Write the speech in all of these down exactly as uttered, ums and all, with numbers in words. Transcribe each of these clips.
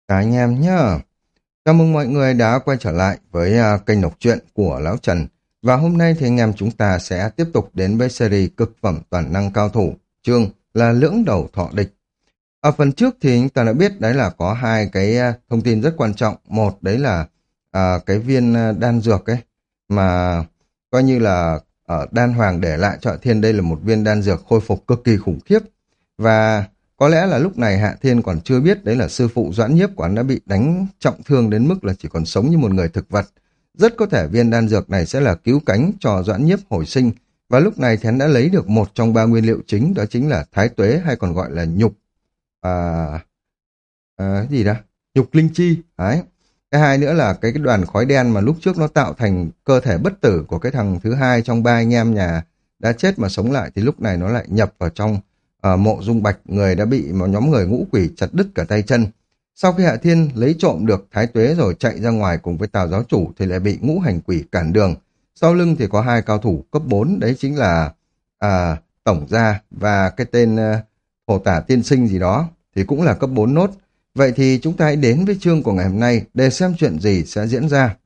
Cả anh em nhá. Chào mừng mọi người đã quay trở lại với à, kênh đọc truyện của Lão Trần. Và hôm nay thì anh em chúng ta sẽ tiếp tục đến với series cực phẩm toàn năng cao thủ, chương là lưỡng đầu thọ địch. Ở phần trước thì chúng ta đã biết đấy là có hai cái à, thông tin rất quan trọng. Một đấy là à, cái viên à, đan dược ấy mà coi như là ở Đan Hoàng để lại cho Hạ Thiên, đây là một viên đan dược khôi phục cực kỳ khủng khiếp. Và có lẽ là lúc này Hạ Thiên còn chưa biết đấy là sư phụ Doãn Nhiếp của hắn đã bị đánh trọng thương đến mức là chỉ còn sống như một người thực vật. Rất có thể viên đan dược này sẽ là cứu cánh cho Doãn Nhiếp hồi sinh. Và lúc này thì hắn đã lấy được một trong ba nguyên liệu chính, đó chính là thái tuế hay còn gọi là nhục. À, à, cái gì đó? Nhục linh chi. Đấy. Cái hai nữa là cái, cái đoàn khói đen mà lúc trước nó tạo thành cơ thể bất tử của cái thằng thứ hai trong ba anh em nhà đã chết mà sống lại, thì lúc này nó lại nhập vào trong uh, mộ dung bạch, người đã bị một nhóm người ngũ quỷ chặt đứt cả tay chân. Sau khi Hạ Thiên lấy trộm được thái tuế rồi chạy ra ngoài cùng với Tào giáo chủ thì lại bị ngũ hành quỷ cản đường. Sau lưng thì có hai cao thủ cấp bốn, đấy chính là à, Tổng Gia và cái tên uh, Phổ Tả Tiên Sinh gì đó, thì cũng là cấp bốn nốt. Vậy thì chúng ta hãy đến với chương của ngày hôm nay để xem chuyện gì sẽ diễn ra.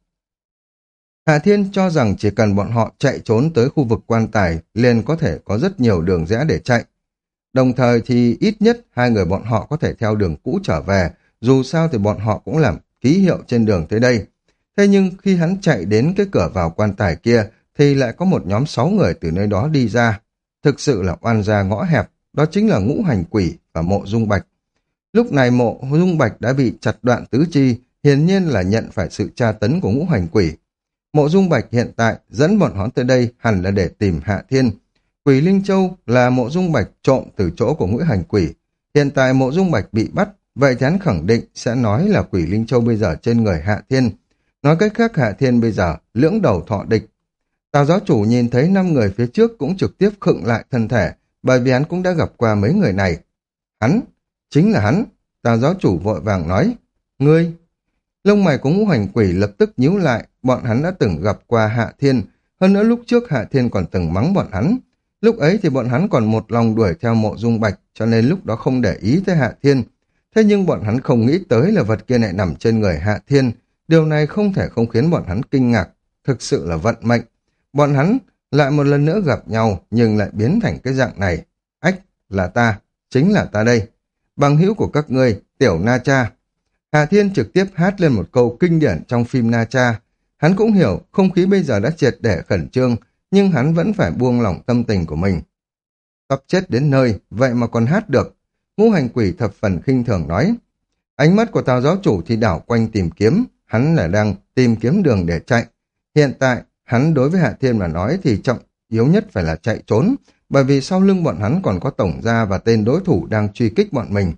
Hạ Thiên cho rằng chỉ cần bọn họ chạy trốn tới khu vực quan tài liền có thể có rất nhiều đường rẽ để chạy. Đồng thời thì ít nhất hai người bọn họ có thể theo đường cũ trở về, dù sao thì bọn họ cũng làm ký hiệu trên đường tới đây. Thế nhưng khi hắn chạy đến cái cửa vào quan tài kia thì lại có một nhóm sáu người từ nơi đó đi ra. Thực sự là oan gia ngõ hẹp, đó chính là Ngũ Hành Quỷ và Mộ Dung Bạch. Lúc này Mộ Dung Bạch đã bị chặt đoạn tứ chi, hiển nhiên là nhận phải sự tra tấn của Ngũ Hành Quỷ. Mộ Dung Bạch hiện tại dẫn bọn hắn tới đây hẳn là để tìm Hạ Thiên. Quỷ Linh Châu là Mộ Dung Bạch trộm từ chỗ của Ngũ Hành Quỷ. Hiện tại Mộ Dung Bạch bị bắt, vậy thì hắn khẳng định sẽ nói là Quỷ Linh Châu bây giờ trên người Hạ Thiên. Nói cách khác, Hạ Thiên bây giờ lưỡng đầu thọ địch. Tào giáo chủ nhìn thấy năm người phía trước cũng trực tiếp khựng lại thân thể, bởi vì hắn cũng đã gặp qua mấy người này. Hắn, chính là hắn. Tào giáo chủ vội vàng nói, ngươi. Lông mày của Ngũ Hành Quỷ lập tức nhíu lại, bọn hắn đã từng gặp qua Hạ Thiên, hơn nữa lúc trước Hạ Thiên còn từng mắng bọn hắn. Lúc ấy thì bọn hắn còn một lòng đuổi theo Mộ Dung Bạch, cho nên lúc đó không để ý tới Hạ Thiên. Thế nhưng bọn hắn không nghĩ tới là vật kia lại nằm trên người Hạ Thiên. Điều này không thể không khiến bọn hắn kinh ngạc, thực sự là vận mệnh. Bọn hắn lại một lần nữa gặp nhau nhưng lại biến thành cái dạng này. Ách, là ta, chính là ta đây. Bằng hữu của các ngươi, Tiểu Na Cha. Hạ Thiên trực tiếp hát lên một câu kinh điển trong phim Na Cha. Hắn cũng hiểu không khí bây giờ đã triệt để khẩn trương, nhưng hắn vẫn phải buông lỏng tâm tình của mình. Sắp chết đến nơi, vậy mà còn hát được. Ngũ Hành Quỷ thập phần khinh thường nói. Ánh mắt của Tào giáo chủ thì đảo quanh tìm kiếm, hắn là đang tìm kiếm đường để chạy. Hiện tại, hắn đối với Hạ Thiên mà nói thì trọng yếu nhất phải là chạy trốn, bởi vì sau lưng bọn hắn còn có Tổng Gia và tên đối thủ đang truy kích bọn mình.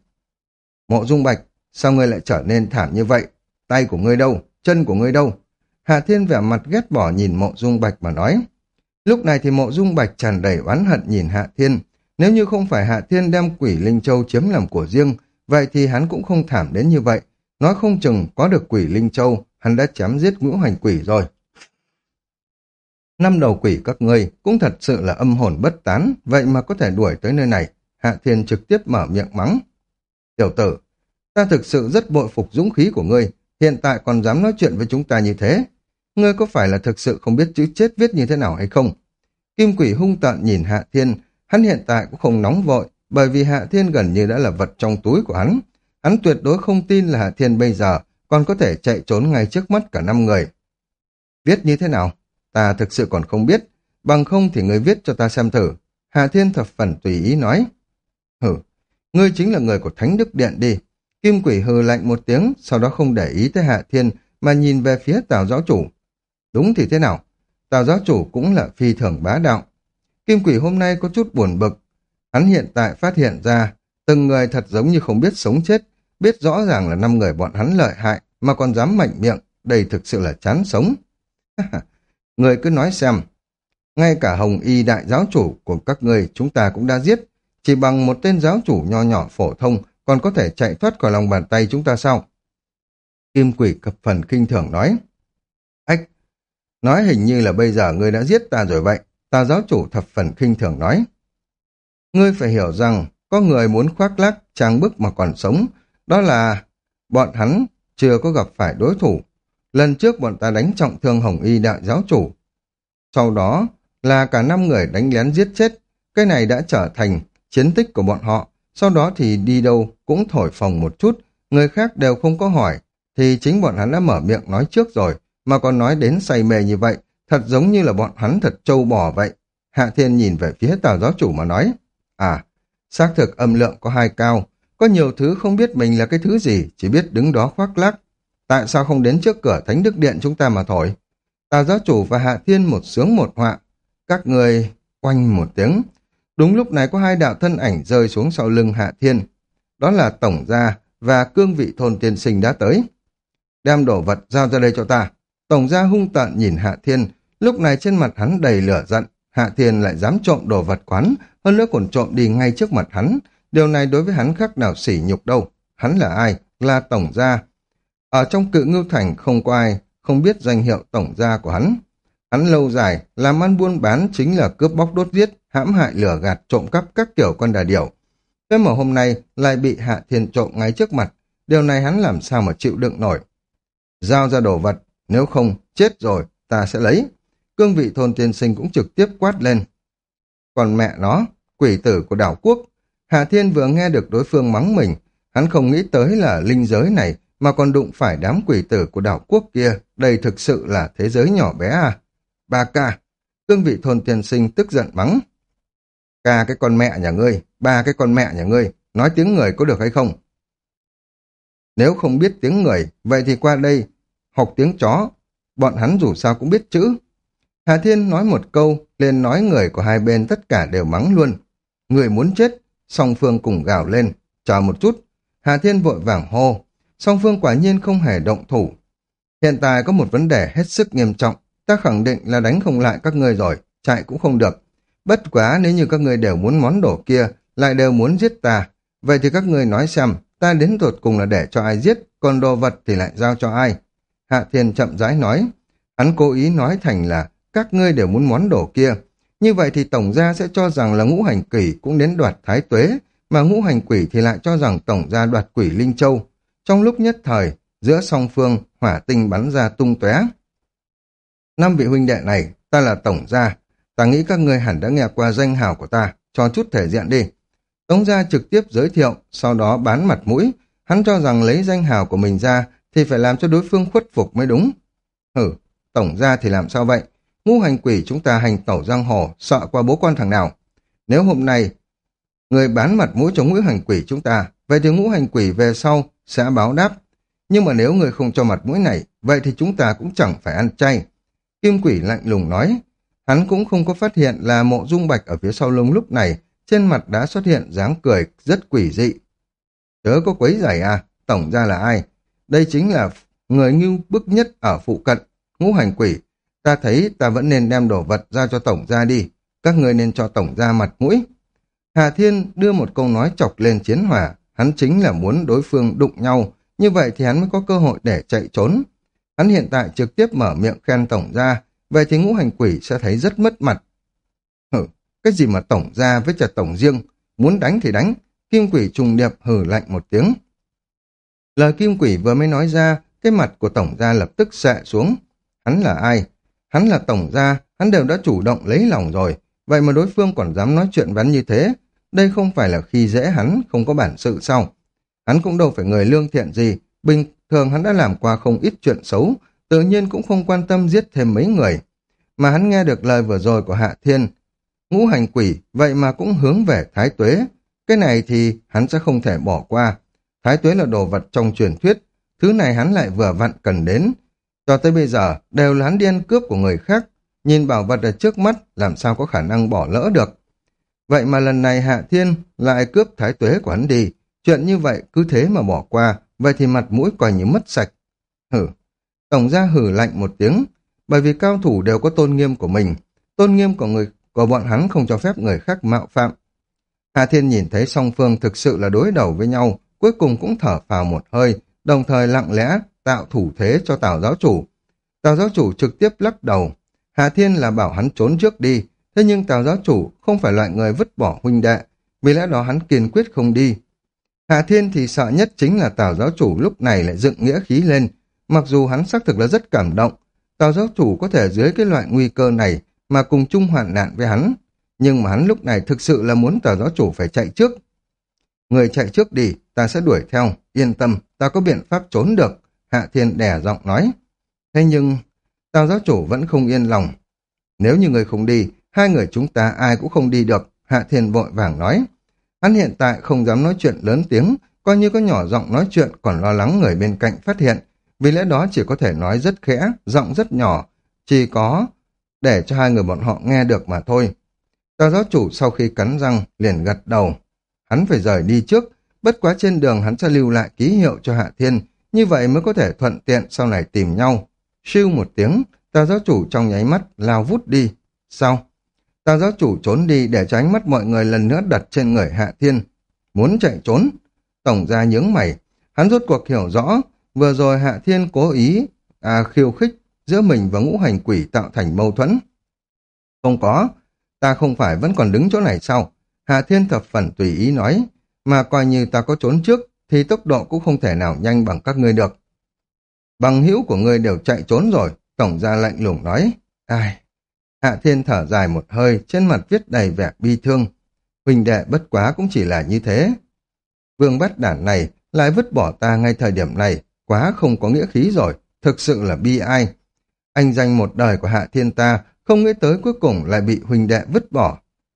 Mộ Dung Bạch, sao ngươi lại trở nên thảm như vậy? Tay của ngươi đâu? Chân của ngươi đâu? Hạ Thiên vẻ mặt ghét bỏ nhìn Mộ Dung Bạch mà nói. Lúc này thì Mộ Dung Bạch tràn đầy oán hận nhìn Hạ Thiên. Nếu như không phải Hạ Thiên đem Quỷ Linh Châu chiếm làm của riêng, vậy thì hắn cũng không thảm đến như vậy. Nói không chừng có được Quỷ Linh Châu, hắn đã chém giết Ngũ Hành Quỷ rồi. Năm đầu quỷ các ngươi cũng thật sự là âm hồn bất tán, vậy mà có thể đuổi tới nơi này. Hạ Thiên trực tiếp mở miệng mắng. Tiểu tử, ta thực sự rất bội phục dũng khí của ngươi, hiện tại còn dám nói chuyện với chúng ta như thế. Ngươi có phải là thực sự không biết chữ chết viết như thế nào hay không? Kim Quỷ hung tợn nhìn Hạ Thiên, hắn hiện tại cũng không nóng vội, bởi vì Hạ Thiên gần như đã là vật trong túi của hắn. Hắn tuyệt đối không tin là Hạ Thiên bây giờ còn có thể chạy trốn ngay trước mắt cả năm người. Viết như thế nào? Ta thực sự còn không biết, bằng không thì ngươi viết cho ta xem thử. Hạ Thiên thập phần tùy ý nói. Hử, ngươi chính là người của Thánh Đức Điện đi. Kim Quỷ hừ lạnh một tiếng, sau đó không để ý tới Hạ Thiên mà nhìn về phía Tào giáo chủ. Đúng thì thế nào? Tào giáo chủ cũng là phi thường bá đạo. Kim Quỷ hôm nay có chút buồn bực. Hắn hiện tại phát hiện ra từng người thật giống như không biết sống chết, biết rõ ràng là năm người bọn hắn lợi hại mà còn dám mạnh miệng, đây thực sự là chán sống. Người cứ nói xem, ngay cả Hồng Y đại giáo chủ của các ngươi chúng ta cũng đã giết, chỉ bằng một tên giáo chủ nho nhỏ phổ thông còn có thể chạy thoát khỏi lòng bàn tay chúng ta sao? Kim Quỷ cập phần khinh thường nói. Ách, nói hình như là bây giờ ngươi đã giết ta rồi vậy. Tà giáo chủ thập phần khinh thường nói. Ngươi phải hiểu rằng có người muốn khoác lác trang bức mà còn sống, đó là bọn hắn chưa có gặp phải đối thủ. Lần trước bọn ta đánh trọng thương Hồng Y đại giáo chủ. Sau đó là cả năm người đánh lén giết chết. Cái này đã trở thành chiến tích của bọn họ. Sau đó thì đi đâu cũng thổi phồng một chút. Người khác đều không có hỏi. Thì chính bọn hắn đã mở miệng nói trước rồi. Mà còn nói đến say mê như vậy. Thật giống như là bọn hắn thật trâu bò vậy. Hạ Thiên nhìn về phía Tào giáo chủ mà nói. À, xác thực âm lượng có hai cao. Có nhiều thứ không biết mình là cái thứ gì. Chỉ biết đứng đó khoác lác. Tại sao không đến trước cửa Thánh Đức Điện chúng ta mà thổi? Tào giáo chủ và Hạ Thiên một sướng một họa. Các người oanh một tiếng. Đúng lúc này có hai đạo thân ảnh rơi xuống sau lưng Hạ Thiên. Đó là Tổng Gia và Cương Vị Thôn Tiên Sinh đã tới. Đem đồ vật giao ra đây cho ta. Tổng Gia hung tợn nhìn Hạ Thiên. Lúc này trên mặt hắn đầy lửa giận. Hạ Thiên lại dám trộm đồ vật quán. Hơn nữa còn trộm đi ngay trước mặt hắn. Điều này đối với hắn khác nào sỉ nhục đâu. Hắn là ai? Là Tổng Gia. Ở trong Cự Ngưu Thành không có ai không biết danh hiệu Tổng Gia của hắn. Hắn lâu dài làm ăn buôn bán chính là cướp bóc đốt giết, hãm hại lừa gạt trộm cắp các kiểu con đà điểu. Thế mà hôm nay lại bị Hạ Thiên trộm ngay trước mặt. Điều này hắn làm sao mà chịu đựng nổi. Giao ra đồ vật, nếu không chết rồi ta sẽ lấy. Cương Vị Thôn Tiên Sinh cũng trực tiếp quát lên. Còn mẹ nó, quỷ tử của đảo quốc. Hạ Thiên vừa nghe được đối phương mắng mình, hắn không nghĩ tới là linh giới này mà còn đụng phải đám quỷ tử của đảo quốc kia. Đây thực sự là thế giới nhỏ bé à. Ba ca. Cương Vị Thôn Tiên Sinh tức giận mắng. Ca cái con mẹ nhà ngươi, ba cái con mẹ nhà ngươi, nói tiếng người có được hay không? Nếu không biết tiếng người, vậy thì qua đây học tiếng chó. Bọn hắn dù sao cũng biết chữ. Hà Thiên nói một câu, liền nói người của hai bên tất cả đều mắng luôn. Người muốn chết, song phương cùng gào lên. Chờ một chút. Hà Thiên vội vàng hô. Song phương quả nhiên không hề động thủ. Hiện tại có một vấn đề hết sức nghiêm trọng. Ta khẳng định là đánh không lại các ngươi rồi, chạy cũng không được. Bất quá nếu như các ngươi đều muốn món đồ kia, lại đều muốn giết ta. Vậy thì các ngươi nói xem, ta đến tột cùng là để cho ai giết, còn đồ vật thì lại giao cho ai? Hạ Thiên chậm rãi nói. Hắn cố ý nói thành là các ngươi đều muốn món đồ kia. Như vậy thì Tổng Gia sẽ cho rằng là Ngũ Hành Quỷ cũng đến đoạt Thái Tuế, mà Ngũ Hành Quỷ thì lại cho rằng Tổng Gia đoạt Quỷ Linh Châu. Trong lúc nhất thời, giữa song phương, hỏa tinh bắn ra tung tóe. Năm vị huynh đệ này, ta là Tổng Gia. Ta nghĩ các ngươi hẳn đã nghe qua danh hào của ta, cho chút thể diện đi. Tống Gia trực tiếp giới thiệu, sau đó bán mặt mũi. Hắn cho rằng lấy danh hào của mình ra thì phải làm cho đối phương khuất phục mới đúng. Hử, Tổng Gia thì làm sao vậy? Ngũ Hành Quỷ chúng ta hành tẩu giang hồ, sợ qua bố con thằng nào. Nếu hôm nay người bán mặt mũi cho Ngũ Hành Quỷ chúng ta, vậy thì Ngũ Hành Quỷ về sau sẽ báo đáp. Nhưng mà nếu người không cho mặt mũi này, vậy thì chúng ta cũng chẳng phải ăn chay. Kim Quỷ lạnh lùng nói. Hắn cũng không có phát hiện là Mộ Dung Bạch ở phía sau lưng lúc này, trên mặt đã xuất hiện dáng cười rất quỷ dị. Chớ có quấy rầy à, Tổng Gia là ai? Đây chính là người ngưu bức nhất ở phụ cận, Ngũ Hành Quỷ. Ta thấy ta vẫn nên đem đồ vật ra cho Tổng Gia đi. Các người nên cho Tổng Gia mặt mũi. Hà Thiên đưa một câu nói chọc lên chiến hỏa. Hắn chính là muốn đối phương đụng nhau. Như vậy thì hắn mới có cơ hội để chạy trốn. Hắn hiện tại trực tiếp mở miệng khen Tổng Gia. Vậy thì Ngũ Hành Quỷ sẽ thấy rất mất mặt. Hử, cái gì mà Tổng Gia với trả Tổng riêng? Muốn đánh thì đánh. Kim Quỷ trùng điệp hử lạnh một tiếng. Lời Kim Quỷ vừa mới nói ra, cái mặt của Tổng Gia lập tức xệ xuống. Hắn là ai? Hắn là Tổng Gia, hắn đều đã chủ động lấy lòng rồi. Vậy mà đối phương còn dám nói chuyện vắn như thế. Đây không phải là khi dễ hắn, không có bản sự sao? Hắn cũng đâu phải người lương thiện gì. Bình thường hắn đã làm qua không ít chuyện xấu, tự nhiên cũng không quan tâm giết thêm mấy người. Mà hắn nghe được lời vừa rồi của Hạ Thiên. Ngũ Hành Quỷ, vậy mà cũng hướng về Thái Tuế. Cái này thì hắn sẽ không thể bỏ qua. Thái Tuế là đồ vật trong truyền thuyết. Thứ này hắn lại vừa vặn cần đến. Cho tới bây giờ, đều là hắn đi ăn cướp của người khác. Nhìn bảo vật ở trước mắt, làm sao có khả năng bỏ lỡ được. Vậy mà lần này Hạ Thiên lại cướp Thái Tuế của hắn đi. Chuyện như vậy cứ thế mà bỏ qua, vậy thì mặt mũi coi như mất sạch. Hử. Tổng Gia hử lạnh một tiếng, bởi vì cao thủ đều có tôn nghiêm của mình. Tôn nghiêm của người của bọn hắn không cho phép người khác mạo phạm. Hạ Thiên nhìn thấy song phương thực sự là đối đầu với nhau, cuối cùng cũng thở phào một hơi, đồng thời lặng lẽ tạo thủ thế cho Tào giáo chủ. Tào giáo chủ trực tiếp lắc đầu. Hạ Thiên là bảo hắn trốn trước đi, thế nhưng Tào giáo chủ không phải loại người vứt bỏ huynh đệ, vì lẽ đó hắn kiên quyết không đi. Hạ Thiên thì sợ nhất chính là Tào giáo chủ lúc này lại dựng nghĩa khí lên. Mặc dù hắn xác thực là rất cảm động, Tào giáo chủ có thể dưới cái loại nguy cơ này mà cùng chung hoạn nạn với hắn. Nhưng mà hắn lúc này thực sự là muốn Tào giáo chủ phải chạy trước. Người chạy trước đi, ta sẽ đuổi theo, yên tâm, ta có biện pháp trốn được, Hạ Thiên đè giọng nói. Thế nhưng, Tào giáo chủ vẫn không yên lòng. Nếu như người không đi, hai người chúng ta ai cũng không đi được, Hạ Thiên vội vàng nói. Hắn hiện tại không dám nói chuyện lớn tiếng, coi như có nhỏ giọng nói chuyện còn lo lắng người bên cạnh phát hiện, vì lẽ đó chỉ có thể nói rất khẽ, giọng rất nhỏ, chỉ có để cho hai người bọn họ nghe được mà thôi. Tào giáo chủ sau khi cắn răng liền gật đầu. Hắn phải rời đi trước, bất quá trên đường hắn sẽ lưu lại ký hiệu cho Hạ Thiên, như vậy mới có thể thuận tiện sau này tìm nhau. Siêu một tiếng, Tào giáo chủ trong nháy mắt lao vút đi. Sao? Tào giáo chủ trốn đi để cho ánh mắt mọi người lần nữa đặt trên người Hạ Thiên. Muốn chạy trốn? Tổng gia nhướng mày. Hắn rốt cuộc hiểu rõ, vừa rồi Hạ Thiên cố ý à, khiêu khích giữa mình và ngũ hành quỷ tạo thành mâu thuẫn. Không có, ta không phải vẫn còn đứng chỗ này sao? Hạ Thiên thập phần tùy ý nói, mà coi như ta có trốn trước thì tốc độ cũng không thể nào nhanh bằng các ngươi được. Bằng hữu của ngươi đều chạy trốn rồi, tổng gia lạnh lùng nói. Ai... Hạ Thiên thở dài một hơi, trên mặt viết đầy vẻ bi thương. Huynh đệ bất quá cũng chỉ là như thế. Vương Bát Đản này lại vứt bỏ ta ngay thời điểm này, quá không có nghĩa khí rồi, thực sự là bi ai. Anh dành một đời của Hạ Thiên ta, không nghĩ tới cuối cùng lại bị huynh đệ vứt bỏ.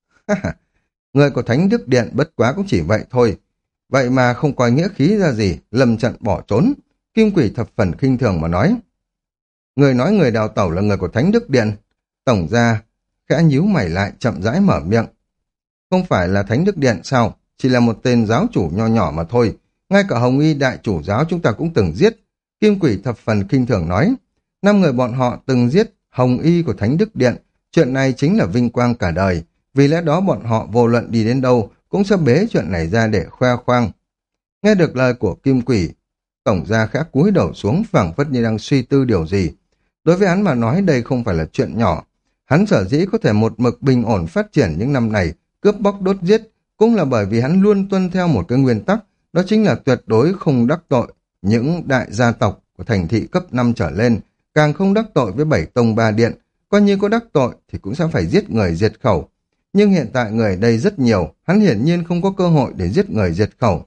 Người của Thánh Đức Điện bất quá cũng chỉ vậy thôi. Vậy mà không coi nghĩa khí ra gì, lầm trận bỏ trốn. Kim Quỷ thập phần khinh thường mà nói. Người nói người đào tẩu là người của Thánh Đức Điện. Tổng gia khẽ nhíu mày lại chậm rãi mở miệng. Không phải là Thánh Đức Điện sao? Chỉ là một tên giáo chủ nho nhỏ mà thôi. Ngay cả Hồng Y đại chủ giáo chúng ta cũng từng giết. Kim Quỷ thập phần khinh thường nói. Năm người bọn họ từng giết Hồng Y của Thánh Đức Điện. Chuyện này chính là vinh quang cả đời. Vì lẽ đó bọn họ vô luận đi đến đâu cũng sẽ bế chuyện này ra để khoe khoang. Nghe được lời của Kim Quỷ, tổng gia khẽ cúi đầu xuống phảng phất như đang suy tư điều gì. Đối với hắn mà nói đây không phải là chuyện nhỏ. Hắn sở dĩ có thể một mực bình ổn phát triển những năm này, cướp bóc đốt giết, cũng là bởi vì hắn luôn tuân theo một cái nguyên tắc, đó chính là tuyệt đối không đắc tội những đại gia tộc của thành thị cấp năm trở lên, càng không đắc tội với bảy tông ba điện, coi như có đắc tội thì cũng sẽ phải giết người diệt khẩu. Nhưng hiện tại người ở đây rất nhiều, hắn hiển nhiên không có cơ hội để giết người diệt khẩu.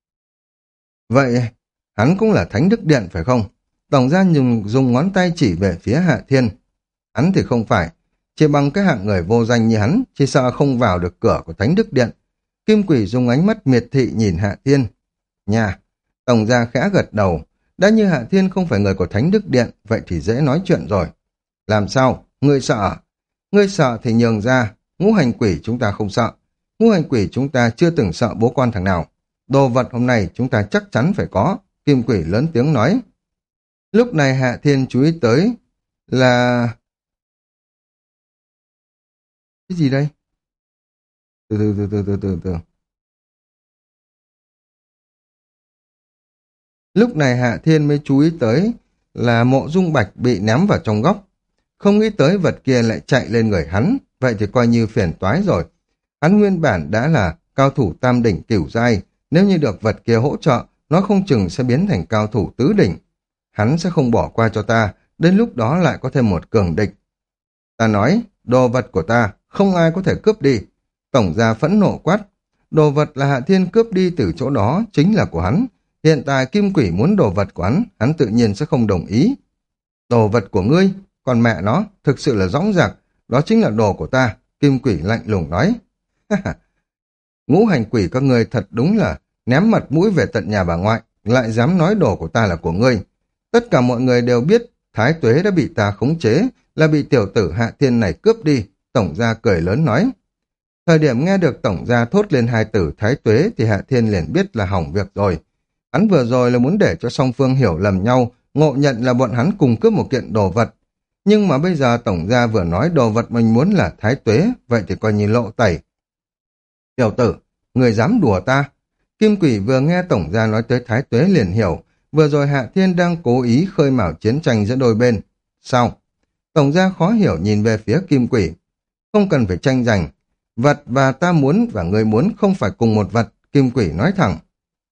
Vậy, hắn cũng là Thánh Đức Điện phải không? Tổng gia dùng, dùng ngón tay chỉ về phía Hạ Thiên. Hắn thì không phải, chỉ bằng cái hạng người vô danh như hắn, chỉ sợ không vào được cửa của Thánh Đức Điện. Kim Quỷ dùng ánh mắt miệt thị nhìn Hạ Thiên. Nhà, tổng gia khẽ gật đầu, đã như Hạ Thiên không phải người của Thánh Đức Điện, vậy thì dễ nói chuyện rồi. Làm sao? Ngươi sợ? Ngươi sợ thì nhường ra, ngũ hành quỷ chúng ta không sợ. Ngũ hành quỷ chúng ta chưa từng sợ bố con thằng nào. Đồ vật hôm nay chúng ta chắc chắn phải có. Kim Quỷ lớn tiếng nói. Lúc này Hạ Thiên chú ý tới là... Cái gì đây? Từ từ từ từ từ từ từ. Lúc này Hạ Thiên mới chú ý tới là Mộ Dung Bạch bị ném vào trong góc. Không nghĩ tới vật kia lại chạy lên người hắn, vậy thì coi như phiền toái rồi. Hắn nguyên bản đã là cao thủ tam đỉnh cửu giai, nếu như được vật kia hỗ trợ, nó không chừng sẽ biến thành cao thủ tứ đỉnh. Hắn sẽ không bỏ qua cho ta, đến lúc đó lại có thêm một cường địch. Ta nói, đồ vật của ta, không ai có thể cướp đi. Tổng gia phẫn nộ quát, đồ vật là Hạ Thiên cướp đi từ chỗ đó, chính là của hắn. Hiện tại Kim Quỷ muốn đồ vật của hắn, hắn tự nhiên sẽ không đồng ý. Đồ vật của ngươi, còn mẹ nó, thực sự là dõng dạc, đó chính là đồ của ta, Kim Quỷ lạnh lùng nói. Ngũ hành quỷ các ngươi thật đúng là ném mặt mũi về tận nhà bà ngoại, lại dám nói đồ của ta là của ngươi. Tất cả mọi người đều biết Thái Tuế đã bị ta khống chế, là bị tiểu tử Hạ Thiên này cướp đi, tổng gia cười lớn nói. Thời điểm nghe được tổng gia thốt lên hai tử Thái Tuế thì Hạ Thiên liền biết là hỏng việc rồi. Hắn vừa rồi là muốn để cho song phương hiểu lầm nhau, ngộ nhận là bọn hắn cùng cướp một kiện đồ vật. Nhưng mà bây giờ tổng gia vừa nói đồ vật mình muốn là Thái Tuế, vậy thì coi như lộ tẩy. Tiểu tử, người dám đùa ta? Kim Quỷ vừa nghe tổng gia nói tới Thái Tuế liền hiểu, vừa rồi Hạ Thiên đang cố ý khơi mào chiến tranh giữa đôi bên. Sao? Tổng gia khó hiểu nhìn về phía Kim Quỷ. Không cần phải tranh giành. Vật và ta muốn và người muốn không phải cùng một vật, Kim Quỷ nói thẳng.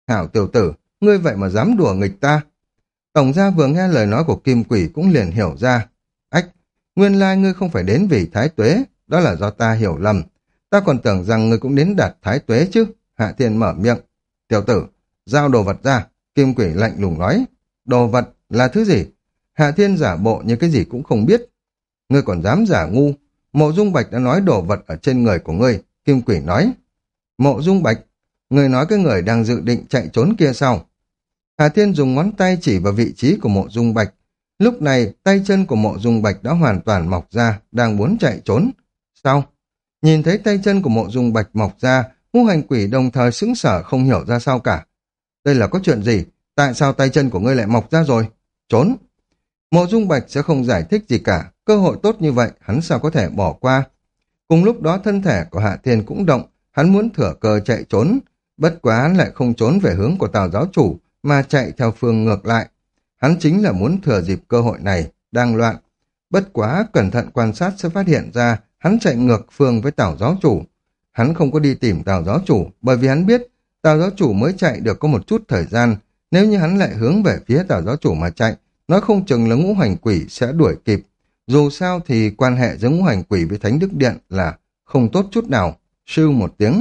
Hảo tiểu tử, ngươi vậy mà dám đùa nghịch ta. Tổng gia vừa nghe lời nói của Kim Quỷ cũng liền hiểu ra. Ách, nguyên lai ngươi không phải đến vì Thái Tuế, đó là do ta hiểu lầm. Ta còn tưởng rằng ngươi cũng đến đạt Thái Tuế chứ. Hạ Thiên mở miệng. Tiểu tử, giao đồ vật ra. Kim Quỷ lạnh lùng nói. Đồ vật là thứ gì? Hạ Thiên giả bộ như cái gì cũng không biết. Ngươi còn dám giả ngu. Mộ Dung Bạch đã nói đồ vật ở trên người của ngươi. Kim Quỷ nói. Mộ Dung Bạch, ngươi nói cái người đang dự định chạy trốn kia sao? Hạ Thiên dùng ngón tay chỉ vào vị trí của Mộ Dung Bạch. Lúc này, tay chân của Mộ Dung Bạch đã hoàn toàn mọc ra, đang muốn chạy trốn. Sao? Nhìn thấy tay chân của Mộ Dung Bạch mọc ra, Ngũ Hành Quỷ đồng thời sững sờ không hiểu ra sao cả. Đây là có chuyện gì? Tại sao tay chân của ngươi lại mọc ra rồi? Trốn! Mộ Dung Bạch sẽ không giải thích gì cả, cơ hội tốt như vậy, hắn sao có thể bỏ qua. Cùng lúc đó thân thể của Hạ Thiên cũng động, hắn muốn thừa cơ chạy trốn, bất quá hắn lại không trốn về hướng của Tào giáo chủ, mà chạy theo phương ngược lại. Hắn chính là muốn thừa dịp cơ hội này, đang loạn. Bất quá cẩn thận quan sát sẽ phát hiện ra, hắn chạy ngược phương với Tào giáo chủ. Hắn không có đi tìm Tào giáo chủ, bởi vì hắn biết Tào giáo chủ mới chạy được có một chút thời gian, nếu như hắn lại hướng về phía Tào giáo chủ mà chạy, nói không chừng là Ngũ Hành Quỷ sẽ đuổi kịp. Dù sao thì quan hệ giữa Ngũ Hành Quỷ với Thánh Đức Điện là không tốt chút nào. Sưu một tiếng.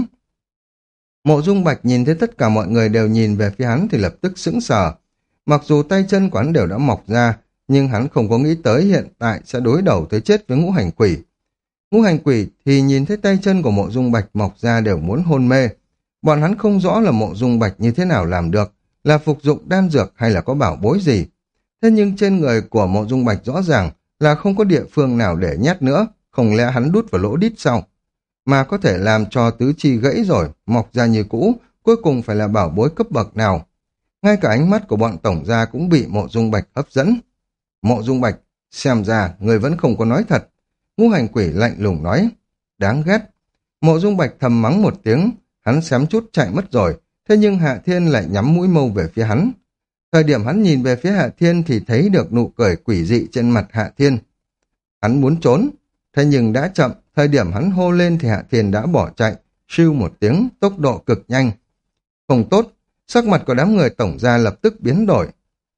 Mộ Dung Bạch nhìn thấy tất cả mọi người đều nhìn về phía hắn thì lập tức sững sờ. Mặc dù tay chân của hắn đều đã mọc ra, nhưng hắn không có nghĩ tới hiện tại sẽ đối đầu tới chết với Ngũ Hành Quỷ. Ngũ Hành Quỷ thì nhìn thấy tay chân của Mộ Dung Bạch mọc ra đều muốn hôn mê. Bọn hắn không rõ là Mộ Dung Bạch như thế nào làm được, là phục dụng đan dược hay là có bảo bối gì. Thế nhưng trên người của Mộ Dung Bạch rõ ràng là không có địa phương nào để nhét nữa, không lẽ hắn đút vào lỗ đít sao? Mà có thể làm cho tứ chi gãy rồi, mọc ra như cũ, cuối cùng phải là bảo bối cấp bậc nào. Ngay cả ánh mắt của bọn tổng gia cũng bị Mộ Dung Bạch hấp dẫn. Mộ Dung Bạch, xem ra người vẫn không có nói thật. Ngũ Hành Quỷ lạnh lùng nói, đáng ghét. Mộ Dung Bạch thầm mắng một tiếng, hắn xém chút chạy mất rồi, thế nhưng Hạ Thiên lại nhắm mũi mâu về phía hắn. Thời điểm hắn nhìn về phía Hạ Thiên thì thấy được nụ cười quỷ dị trên mặt Hạ Thiên. Hắn muốn trốn, thế nhưng đã chậm, thời điểm hắn hô lên thì Hạ Thiên đã bỏ chạy, siêu một tiếng, tốc độ cực nhanh. Không tốt, sắc mặt của đám người tổng gia lập tức biến đổi.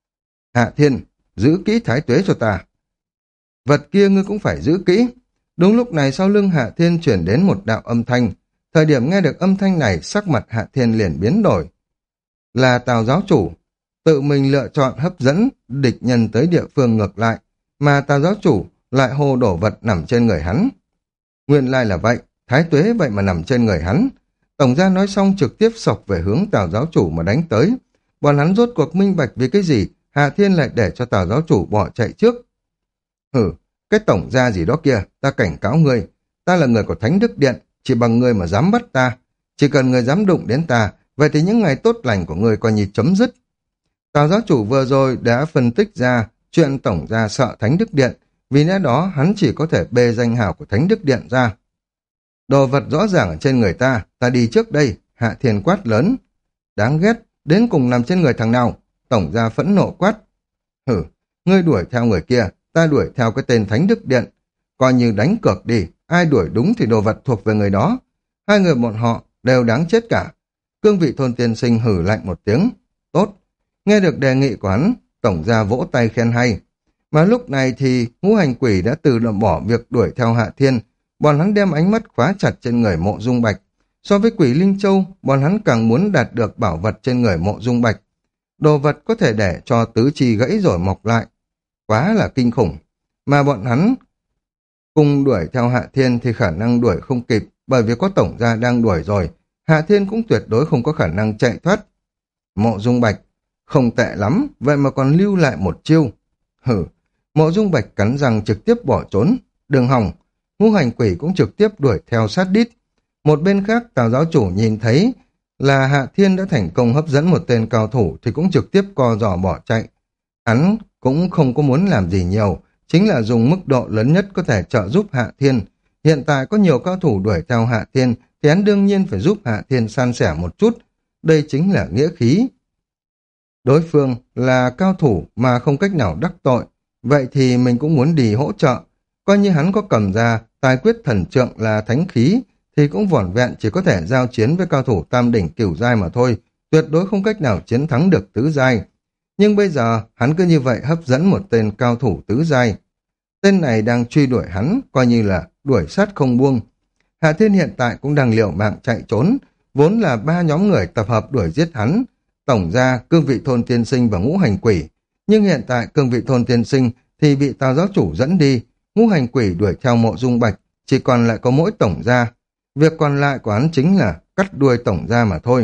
Hạ Thiên, giữ kỹ Thái Tuế cho ta. Vật kia ngươi cũng phải giữ kỹ. Đúng lúc này sau lưng Hạ Thiên chuyển đến một đạo âm thanh. Thời điểm nghe được âm thanh này, sắc mặt Hạ Thiên liền biến đổi. Là Tào giáo chủ, tự mình lựa chọn hấp dẫn địch nhân tới địa phương ngược lại, mà Tào giáo chủ lại hô đổ vật nằm trên người hắn. Nguyên lai là vậy, Thái Tuế vậy mà nằm trên người hắn. Tổng gia nói xong trực tiếp sộc về hướng Tào giáo chủ mà đánh tới. Bọn hắn rốt cuộc minh bạch vì cái gì, Hạ Thiên lại để cho Tào giáo chủ bỏ chạy trước. Hử, cái tổng gia gì đó kia, ta cảnh cáo ngươi, ta là người của Thánh Đức Điện, chỉ bằng ngươi mà dám bắt ta. Chỉ cần ngươi dám đụng đến ta, vậy thì những ngày tốt lành của ngươi coi như chấm dứt. Tào giáo chủ vừa rồi đã phân tích ra chuyện tổng gia sợ Thánh Đức Điện, vì lẽ đó hắn chỉ có thể bê danh hào của Thánh Đức Điện ra. Đồ vật rõ ràng ở trên người ta, ta đi trước đây, Hạ Thiên quát lớn. Đáng ghét, đến cùng nằm trên người thằng nào? Tổng gia phẫn nộ quát. Hử, ngươi đuổi theo người kia, ta đuổi theo cái tên Thánh Đức Điện. Coi như đánh cược đi, ai đuổi đúng thì đồ vật thuộc về người đó. Hai người bọn họ đều đáng chết cả. Cương vị thôn tiên sinh hử lạnh một tiếng. Tốt, nghe được đề nghị của hắn, tổng gia vỗ tay khen hay. Mà lúc này thì Ngũ Hành Quỷ đã từ động bỏ việc đuổi theo Hạ Thiên. Bọn hắn đem ánh mắt khóa chặt trên người Mộ Dung Bạch. So với Quỷ Linh Châu, bọn hắn càng muốn đạt được bảo vật trên người Mộ Dung Bạch. Đồ vật có thể để cho tứ chi gãy rồi mọc lại. Quá là kinh khủng. Mà bọn hắn cùng đuổi theo Hạ Thiên thì khả năng đuổi không kịp, bởi vì có tổng gia đang đuổi rồi. Hạ Thiên cũng tuyệt đối không có khả năng chạy thoát. Mộ Dung Bạch, không tệ lắm, vậy mà còn lưu lại một chiêu. Hử, Mộ Dung Bạch cắn răng trực tiếp bỏ trốn. Đường hòng, Ngũ Hành Quỷ cũng trực tiếp đuổi theo sát đít. Một bên khác, Tào giáo chủ nhìn thấy là Hạ Thiên đã thành công hấp dẫn một tên cao thủ thì cũng trực tiếp co giò bỏ chạy. Hắn cũng không có muốn làm gì nhiều, chính là dùng mức độ lớn nhất có thể trợ giúp Hạ Thiên. Hiện tại có nhiều cao thủ đuổi theo Hạ Thiên thì hắn đương nhiên phải giúp Hạ Thiên san sẻ một chút. Đây chính là nghĩa khí. Đối phương là cao thủ mà không cách nào đắc tội, vậy thì mình cũng muốn đi hỗ trợ. Coi như hắn có cầm ra tài quyết thần trượng là thánh khí thì cũng vỏn vẹn chỉ có thể giao chiến với cao thủ tam đỉnh cửu giai mà thôi, tuyệt đối không cách nào chiến thắng được tứ giai. Nhưng bây giờ, hắn cứ như vậy hấp dẫn một tên cao thủ tứ giai. Tên này đang truy đuổi hắn, coi như là đuổi sát không buông. Hạ Thiên hiện tại cũng đang liều mạng chạy trốn, vốn là ba nhóm người tập hợp đuổi giết hắn, tổng gia, cương vị thôn tiên sinh và ngũ hành quỷ. Nhưng hiện tại cương vị thôn tiên sinh thì bị Tào giáo chủ dẫn đi, ngũ hành quỷ đuổi theo Mộ Dung Bạch, chỉ còn lại có mỗi tổng gia. Việc còn lại của hắn chính là cắt đuôi tổng gia mà thôi.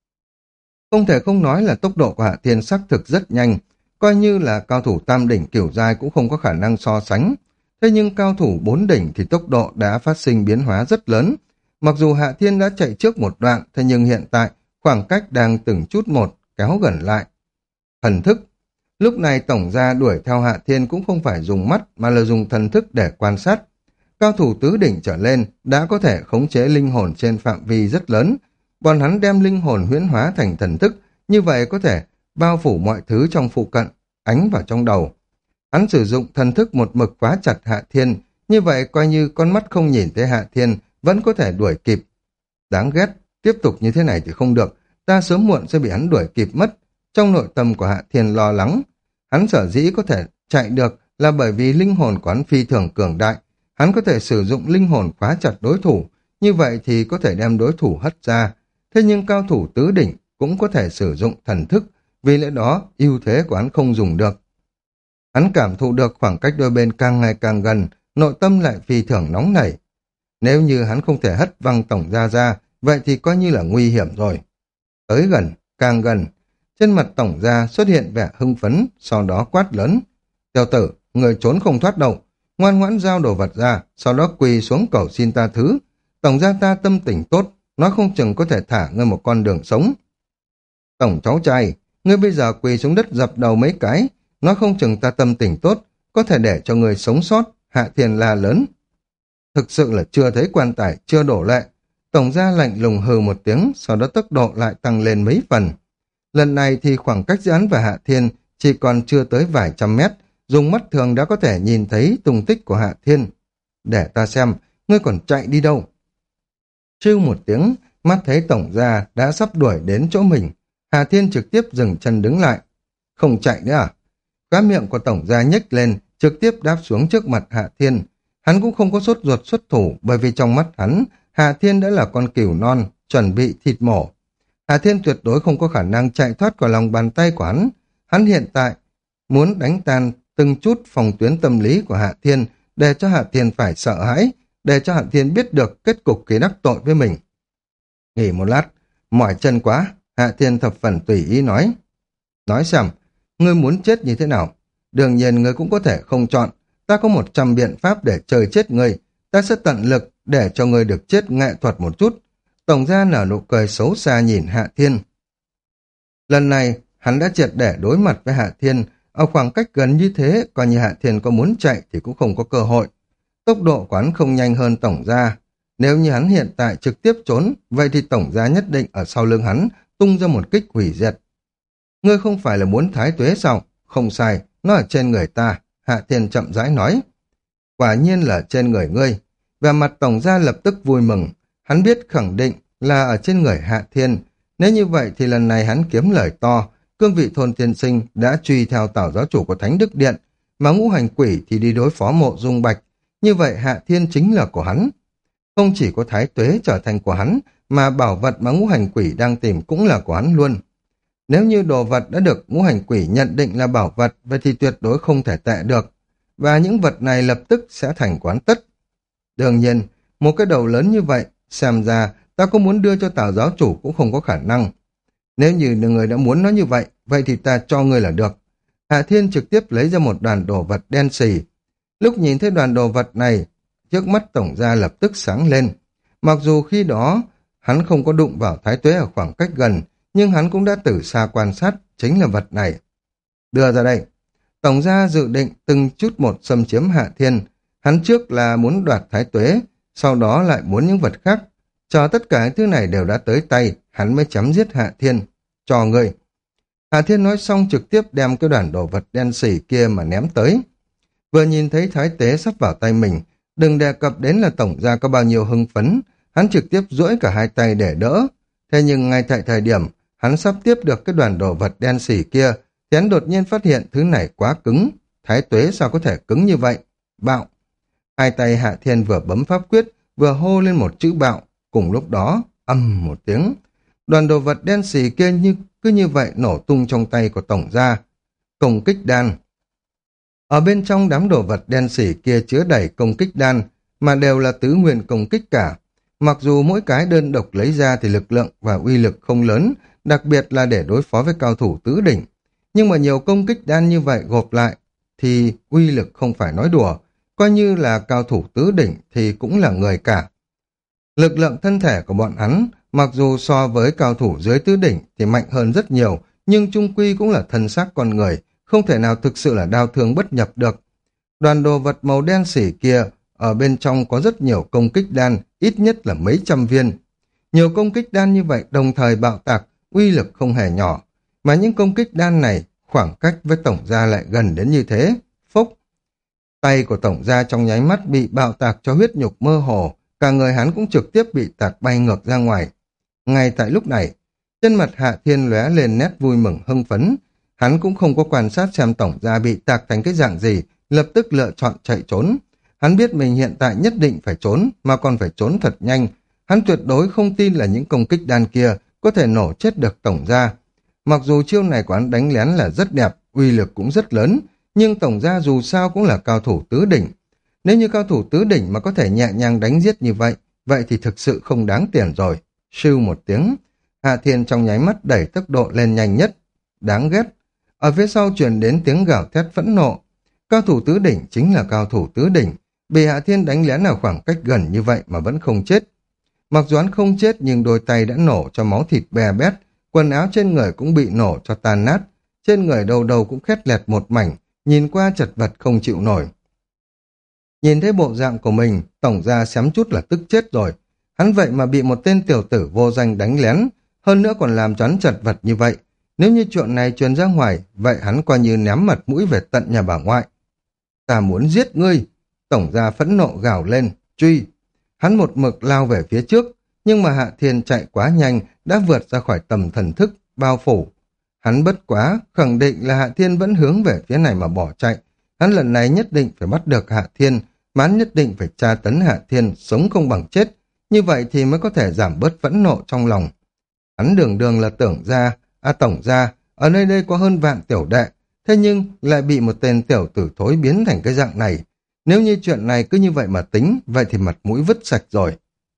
Không thể không nói là tốc độ của Hạ Thiên xác thực rất nhanh, coi như là cao thủ tam đỉnh cửu giai cũng không có khả năng so sánh. Thế nhưng cao thủ bốn đỉnh thì tốc độ đã phát sinh biến hóa rất lớn. Mặc dù Hạ Thiên đã chạy trước một đoạn, thế nhưng hiện tại khoảng cách đang từng chút một kéo gần lại. Thần thức. Lúc này tổng gia đuổi theo Hạ Thiên cũng không phải dùng mắt mà là dùng thần thức để quan sát. Cao thủ tứ đỉnh trở lên đã có thể khống chế linh hồn trên phạm vi rất lớn. Bọn hắn đem linh hồn huyễn hóa thành thần thức, như vậy có thể bao phủ mọi thứ trong phụ cận, ánh vào trong đầu. Hắn sử dụng thần thức một mực khóa chặt Hạ Thiên, như vậy coi như con mắt không nhìn thấy Hạ Thiên vẫn có thể đuổi kịp. Đáng ghét, tiếp tục như thế này thì không được, ta sớm muộn sẽ bị hắn đuổi kịp mất. Trong nội tâm của Hạ Thiên lo lắng, hắn sở dĩ có thể chạy được là bởi vì linh hồn của hắn phi thường cường đại. Hắn có thể sử dụng linh hồn khóa chặt đối thủ, như vậy thì có thể đem đối thủ hất ra. Thế nhưng cao thủ tứ đỉnh cũng có thể sử dụng thần thức, vì lẽ đó ưu thế của hắn không dùng được. Hắn cảm thụ được khoảng cách đôi bên càng ngày càng gần, nội tâm lại phi thường nóng nảy. Nếu như hắn không thể hất văng tổng gia ra, vậy thì coi như là nguy hiểm rồi. Tới gần, càng gần, trên mặt tổng gia xuất hiện vẻ hưng phấn, sau đó quát lớn. Tiểu tử, người trốn không thoát đâu, ngoan ngoãn giao đồ vật ra, sau đó quỳ xuống cầu xin ta thứ. Tổng gia ta tâm tình tốt, nó không chừng có thể thả ngươi một con đường sống. Tổng cháu trai, ngươi bây giờ quỳ xuống đất dập đầu mấy cái, nó không chừng ta tâm tình tốt, có thể để cho người sống sót. Hạ Thiên la lớn. Thực sự là chưa thấy quan tài, chưa đổ lệ. Tổng gia lạnh lùng hừ một tiếng, sau đó tốc độ lại tăng lên mấy phần. Lần này thì khoảng cách giữa hắn và Hạ Thiên chỉ còn chưa tới vài trăm mét, dùng mắt thường đã có thể nhìn thấy tung tích của Hạ Thiên. Để ta xem, ngươi còn chạy đi đâu? Trưu một tiếng, mắt thấy tổng gia đã sắp đuổi đến chỗ mình. Hạ Thiên trực tiếp dừng chân đứng lại. Không chạy nữa à? Khóe miệng của tổng gia nhếch lên, trực tiếp đáp xuống trước mặt Hạ Thiên. Hắn cũng không có sốt ruột xuất thủ, bởi vì trong mắt hắn, Hạ Thiên đã là con cừu non, chuẩn bị thịt mổ. Hạ Thiên tuyệt đối không có khả năng chạy thoát khỏi lòng bàn tay của hắn. Hắn hiện tại muốn đánh tan từng chút phòng tuyến tâm lý của Hạ Thiên, để cho Hạ Thiên phải sợ hãi, để cho Hạ Thiên biết được kết cục khi đắc tội với mình. Nghỉ một lát, mỏi chân quá, Hạ Thiên thập phần tùy ý nói. Nói xem, ngươi muốn chết như thế nào? Đương nhiên ngươi cũng có thể không chọn, ta có một trăm biện pháp để chơi chết ngươi, ta sẽ tận lực để cho ngươi được chết nghệ thuật một chút. Tổng gia nở nụ cười xấu xa nhìn Hạ Thiên. Lần này, hắn đã triệt để đối mặt với Hạ Thiên, ở khoảng cách gần như thế, coi như Hạ Thiên có muốn chạy thì cũng không có cơ hội. Tốc độ của hắn không nhanh hơn tổng gia. Nếu như hắn hiện tại trực tiếp trốn, vậy thì tổng gia nhất định ở sau lưng hắn tung ra một kích hủy diệt. Ngươi không phải là muốn thái tuế sao? Không sai, nó ở trên người ta, Hạ Thiên chậm rãi nói. Quả nhiên là trên người ngươi. Và mặt tổng gia lập tức vui mừng, hắn biết khẳng định là ở trên người Hạ Thiên. Nếu như vậy thì lần này hắn kiếm lời to, cương vị thôn tiên sinh đã truy theo Tào giáo chủ của Thánh Đức Điện, mà ngũ hành quỷ thì đi đối phó Mộ Dung Bạch. Như vậy Hạ Thiên chính là của hắn. Không chỉ có thái tuế trở thành của hắn, mà bảo vật mà ngũ hành quỷ đang tìm cũng là của hắn luôn. Nếu như đồ vật đã được ngũ hành quỷ nhận định là bảo vật, vậy thì tuyệt đối không thể tệ được. Và những vật này lập tức sẽ thành quán tất. Đương nhiên, một cái đầu lớn như vậy, xem ra ta có muốn đưa cho Tào giáo chủ cũng không có khả năng. Nếu như người đã muốn nó như vậy, vậy thì ta cho ngươi là được. Hạ Thiên trực tiếp lấy ra một đoàn đồ vật đen xì. Lúc nhìn thấy đoàn đồ vật này, trước mắt tổng gia lập tức sáng lên. Mặc dù khi đó, hắn không có đụng vào thái tuế ở khoảng cách gần, nhưng hắn cũng đã từ xa quan sát, chính là vật này. Đưa ra đây. Tổng gia dự định từng chút một xâm chiếm Hạ Thiên. Hắn trước là muốn đoạt thái tuế, sau đó lại muốn những vật khác. Chờ tất cả những thứ này đều đã tới tay, hắn mới chấm giết Hạ Thiên. Cho ngươi. Hạ Thiên nói xong trực tiếp đem cái đoàn đồ vật đen xỉ kia mà ném tới. Vừa nhìn thấy thái tế sắp vào tay mình, đừng đề cập đến là tổng gia có bao nhiêu hưng phấn, hắn trực tiếp duỗi cả hai tay để đỡ. Thế nhưng ngay tại thời điểm hắn sắp tiếp được cái đoàn đồ vật đen xỉ kia, thì hắn đột nhiên phát hiện thứ này quá cứng. Thái tuế sao có thể cứng như vậy? Bạo! Hai tay Hạ Thiên vừa bấm pháp quyết, vừa hô lên một chữ bạo. Cùng lúc đó, âm một tiếng. Đoàn đồ vật đen xì kia như cứ như vậy nổ tung trong tay của tổng gia. Công kích đan. Ở bên trong đám đồ vật đen xỉ kia chứa đầy công kích đan, mà đều là tứ nguyên công kích cả. Mặc dù mỗi cái đơn độc lấy ra thì lực lượng và uy lực không lớn, đặc biệt là để đối phó với cao thủ tứ đỉnh. Nhưng mà nhiều công kích đan như vậy gộp lại thì uy lực không phải nói đùa, coi như là cao thủ tứ đỉnh thì cũng là người cả. Lực lượng thân thể của bọn hắn, mặc dù so với cao thủ dưới tứ đỉnh thì mạnh hơn rất nhiều, nhưng chung quy cũng là thân xác con người, không thể nào thực sự là đao thương bất nhập được. Đoàn đồ vật màu đen xỉ kia, ở bên trong có rất nhiều công kích đan, ít nhất là mấy trăm viên. Nhiều công kích đan như vậy đồng thời bạo tạc, uy lực không hề nhỏ, mà những công kích đan này khoảng cách với tổng gia lại gần đến như thế. Phốc! Tay của tổng gia trong nháy mắt bị bạo tạc cho huyết nhục mơ hồ, cả người hắn cũng trực tiếp bị tạc bay ngược ra ngoài. Ngay tại lúc này, trên mặt Hạ Thiên lóe lên nét vui mừng hưng phấn. Hắn cũng không có quan sát xem tổng gia bị tạc thành cái dạng gì, lập tức lựa chọn chạy trốn. Hắn biết mình hiện tại nhất định phải trốn, mà còn phải trốn thật nhanh. Hắn tuyệt đối không tin là những công kích đan kia có thể nổ chết được tổng gia. Mặc dù chiêu này của hắn đánh lén là rất đẹp, uy lực cũng rất lớn, nhưng tổng gia dù sao cũng là cao thủ tứ đỉnh. Nếu như cao thủ tứ đỉnh mà có thể nhẹ nhàng đánh giết như vậy, vậy thì thực sự không đáng tiền rồi. Sưu một tiếng, Hạ Thiên trong nháy mắt đẩy tốc độ lên nhanh nhất. Đáng ghét. Ở phía sau truyền đến tiếng gào thét phẫn nộ. Cao thủ tứ đỉnh chính là cao thủ tứ đỉnh, bị Hạ Thiên đánh lén ở khoảng cách gần như vậy mà vẫn không chết. Mặc dù hắn không chết nhưng đôi tay đã nổ cho máu thịt bè bét, quần áo trên người cũng bị nổ cho tan nát, trên người đầu đầu cũng khét lẹt một mảnh, nhìn qua chật vật không chịu nổi. Nhìn thấy bộ dạng của mình, tổng gia xém chút là tức chết rồi. Hắn vậy mà bị một tên tiểu tử vô danh đánh lén, hơn nữa còn làm cho hắn chật vật như vậy. Nếu như chuyện này truyền ra ngoài, vậy hắn coi như ném mặt mũi về tận nhà bà ngoại. Ta muốn giết ngươi! Tổng gia phẫn nộ gào lên, truy! Hắn một mực lao về phía trước, nhưng mà Hạ Thiên chạy quá nhanh, đã vượt ra khỏi tầm thần thức, bao phủ. Hắn bất quá, khẳng định là Hạ Thiên vẫn hướng về phía này mà bỏ chạy. Hắn lần này nhất định phải bắt được Hạ Thiên, mà hắn nhất định phải tra tấn Hạ Thiên, sống không bằng chết. Như vậy thì mới có thể giảm bớt phẫn nộ trong lòng. Hắn đường đường là tưởng ra, à tổng ra, ở nơi đây có hơn vạn tiểu đệ, thế nhưng lại bị một tên tiểu tử thối biến thành cái dạng này. Nếu như chuyện này cứ như vậy mà tính, vậy thì mặt mũi vứt sạch rồi.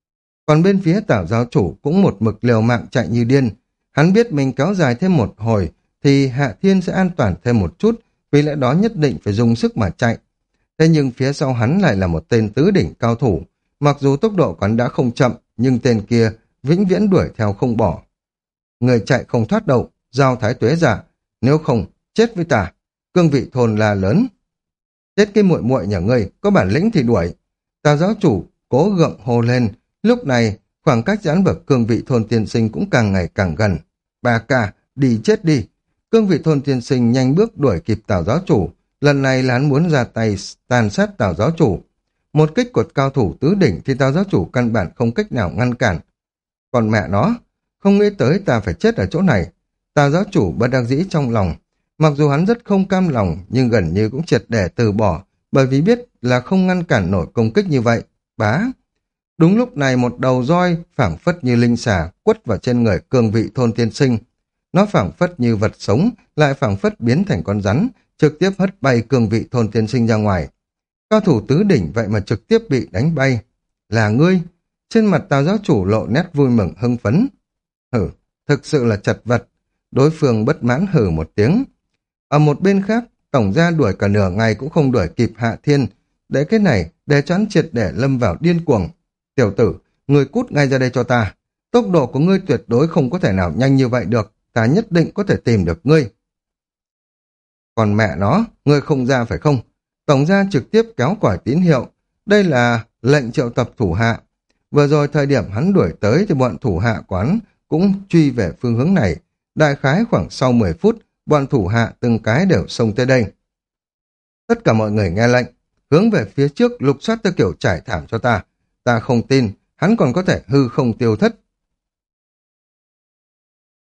Còn bên phía Tào giáo chủ cũng một mực liều mạng chạy như điên. Hắn biết mình kéo dài thêm một hồi, thì Hạ Thiên sẽ an toàn thêm một chút, vì lẽ đó nhất định phải dùng sức mà chạy. Thế nhưng phía sau hắn lại là một tên tứ đỉnh cao thủ. Mặc dù tốc độ của hắn đã không chậm, nhưng tên kia vĩnh viễn đuổi theo không bỏ. Người chạy không thoát đâu, giao thái tuế giả, nếu không, chết với ta. Cương vị thôn là lớn. Chết cái muội muội nhà ngươi, có bản lĩnh thì đuổi. Tào giáo chủ cố gượng hô lên. Lúc này, khoảng cách giãn vực cương vị thôn tiên sinh cũng càng ngày càng gần. Ba ca, đi chết đi. Cương vị thôn tiên sinh nhanh bước đuổi kịp Tào giáo chủ. Lần này là hắn muốn ra tay tàn sát Tào giáo chủ. Một kích của cao thủ tứ đỉnh thì Tào giáo chủ căn bản không cách nào ngăn cản. Còn mẹ nó, không nghĩ tới ta phải chết ở chỗ này. Tào giáo chủ bất đắc dĩ trong lòng. Mặc dù hắn rất không cam lòng, nhưng gần như cũng triệt để từ bỏ, bởi vì biết là không ngăn cản nổi công kích như vậy. Bá! Đúng lúc này một đầu roi phảng phất như linh xà quất vào trên người cương vị thôn tiên sinh. Nó phảng phất như vật sống, lại phảng phất biến thành con rắn, trực tiếp hất bay cương vị thôn tiên sinh ra ngoài. Cao thủ tứ đỉnh vậy mà trực tiếp bị đánh bay. Là ngươi! Trên mặt Tào giáo chủ lộ nét vui mừng hưng phấn. Hử, thực sự là chật vật. Đối phương bất mãn hử một tiếng. Ở một bên khác, tổng gia đuổi cả nửa ngày cũng không đuổi kịp Hạ Thiên. Để cái này, để choán triệt để lâm vào điên cuồng. Tiểu tử, ngươi cút ngay ra đây cho ta. Tốc độ của ngươi tuyệt đối không có thể nào nhanh như vậy được. Ta nhất định có thể tìm được ngươi. Còn mẹ nó, ngươi không ra phải không? Tổng gia trực tiếp kéo còi tín hiệu. Đây là lệnh triệu tập thủ hạ. Vừa rồi thời điểm hắn đuổi tới thì bọn thủ hạ quán cũng truy về phương hướng này. Đại khái khoảng sau mười phút, bọn thủ hạ từng cái đều xông tới đây. Tất cả mọi người nghe lệnh, hướng về phía trước lục soát theo kiểu trải thảm cho ta. Ta không tin, hắn còn có thể hư không tiêu thất.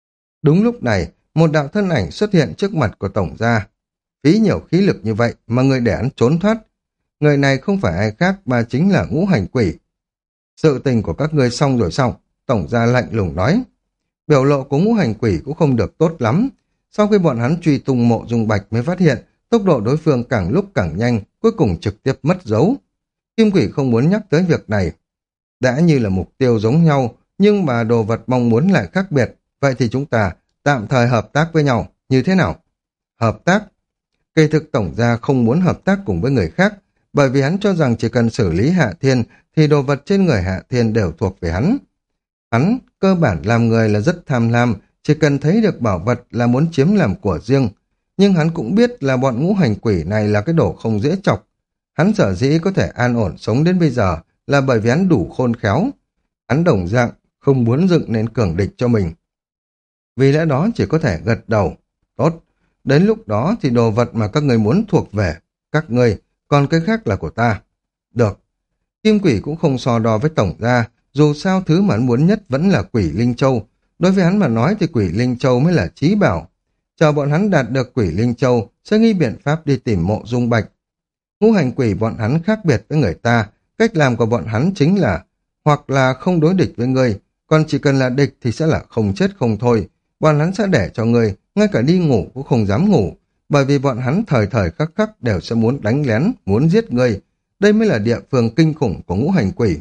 Đúng lúc này, một đạo thân ảnh xuất hiện trước mặt của tổng gia. Phí nhiều khí lực như vậy mà người để hắn trốn thoát. Người này không phải ai khác mà chính là Ngũ Hành Quỷ. Sự tình của các ngươi xong rồi xong, tổng gia lạnh lùng nói. Biểu lộ của Ngũ Hành Quỷ cũng không được tốt lắm. Sau khi bọn hắn truy tung Mộ Dung Bạch mới phát hiện tốc độ đối phương càng lúc càng nhanh, cuối cùng trực tiếp mất dấu. Kim Quỷ không muốn nhắc tới việc này. Đã như là mục tiêu giống nhau, nhưng mà đồ vật mong muốn lại khác biệt. Vậy thì chúng ta tạm thời hợp tác với nhau, như thế nào? Hợp tác? Kỳ thực tổng gia không muốn hợp tác cùng với người khác, bởi vì hắn cho rằng chỉ cần xử lý Hạ Thiên thì đồ vật trên người Hạ Thiên đều thuộc về hắn. Hắn cơ bản làm người là rất tham lam, chỉ cần thấy được bảo vật là muốn chiếm làm của riêng. Nhưng hắn cũng biết là bọn Ngũ Hành Quỷ này là cái đồ không dễ chọc. Hắn sở dĩ có thể an ổn sống đến bây giờ là bởi vì hắn đủ khôn khéo. Hắn đồng dạng không muốn dựng nên cường địch cho mình. Vì lẽ đó chỉ có thể gật đầu. Tốt, đến lúc đó thì đồ vật mà các người muốn thuộc về các ngươi, còn cái khác là của ta. Được. Kim Quỷ cũng không so đo với tổng gia, dù sao thứ mà hắn muốn nhất vẫn là Quỷ Linh Châu. Đối với hắn mà nói thì Quỷ Linh Châu mới là chí bảo. Chờ bọn hắn đạt được Quỷ Linh Châu sẽ nghi biện pháp đi tìm Mộ Dung Bạch. Ngũ Hành Quỷ bọn hắn khác biệt với người ta, cách làm của bọn hắn chính là hoặc là không đối địch với ngươi, còn chỉ cần là địch thì sẽ là không chết không thôi. Bọn hắn sẽ để cho ngươi ngay cả đi ngủ cũng không dám ngủ, bởi vì bọn hắn thời thời khắc khắc đều sẽ muốn đánh lén, muốn giết ngươi. Đây mới là địa phương kinh khủng của Ngũ Hành Quỷ.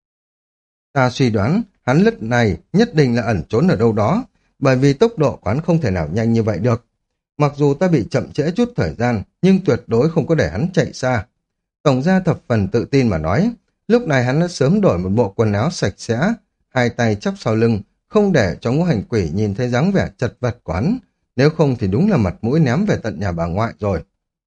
Ta suy đoán hắn lúc này nhất định là ẩn trốn ở đâu đó, bởi vì tốc độ của hắn không thể nào nhanh như vậy được. Mặc dù ta bị chậm trễ chút thời gian, nhưng tuyệt đối không có để hắn chạy xa. Tổng gia thập phần tự tin mà nói, lúc này hắn đã sớm đổi một bộ quần áo sạch sẽ, hai tay chắp sau lưng, không để cho Ngũ Hành Quỷ nhìn thấy dáng vẻ chật vật của hắn, nếu không thì đúng là mặt mũi ném về tận nhà bà ngoại rồi.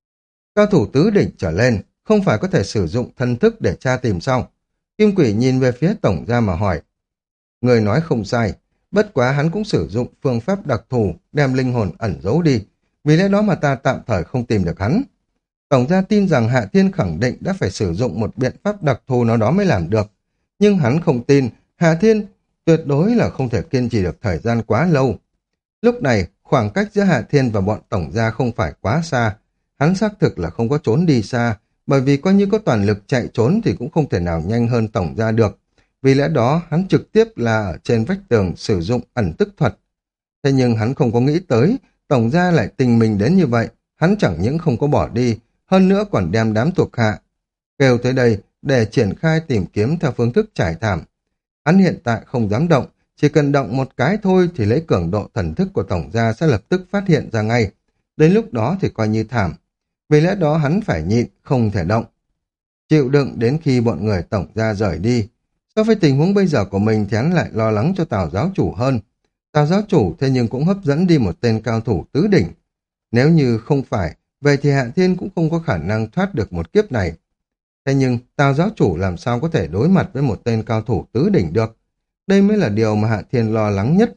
Cao thủ tứ đỉnh trở lên, không phải có thể sử dụng thân thức để tra tìm sao? Kim Quỷ nhìn về phía tổng gia mà hỏi. Người nói không sai, bất quá hắn cũng sử dụng phương pháp đặc thù đem linh hồn ẩn giấu đi, vì lẽ đó mà ta tạm thời không tìm được hắn. Tổng gia tin rằng Hạ Thiên khẳng định đã phải sử dụng một biện pháp đặc thù nào đó mới làm được, nhưng hắn không tin Hạ Thiên tuyệt đối là không thể kiên trì được thời gian quá lâu. Lúc này, khoảng cách giữa Hạ Thiên và bọn tổng gia không phải quá xa, hắn xác thực là không có trốn đi xa, bởi vì coi như có toàn lực chạy trốn thì cũng không thể nào nhanh hơn tổng gia được. Vì lẽ đó, hắn trực tiếp là ở trên vách tường sử dụng ẩn tức thuật. Thế nhưng hắn không có nghĩ tới, tổng gia lại tình mình đến như vậy, hắn chẳng những không có bỏ đi, hơn nữa còn đem đám thuộc hạ kêu tới đây để triển khai tìm kiếm theo phương thức trải thảm. Hắn hiện tại không dám động, chỉ cần động một cái thôi thì lấy cường độ thần thức của tổng gia sẽ lập tức phát hiện ra ngay. Đến lúc đó thì coi như thảm. Vì lẽ đó hắn phải nhịn, không thể động. Chịu đựng đến khi bọn người tổng gia rời đi. So với tình huống bây giờ của mình thì hắn lại lo lắng cho Tào giáo chủ hơn. Tào giáo chủ thế nhưng cũng hấp dẫn đi một tên cao thủ tứ đỉnh. Nếu như không phải, vậy thì Hạ Thiên cũng không có khả năng thoát được một kiếp này. Thế nhưng Tào giáo chủ làm sao có thể đối mặt với một tên cao thủ tứ đỉnh được? Đây mới là điều mà Hạ Thiên lo lắng nhất.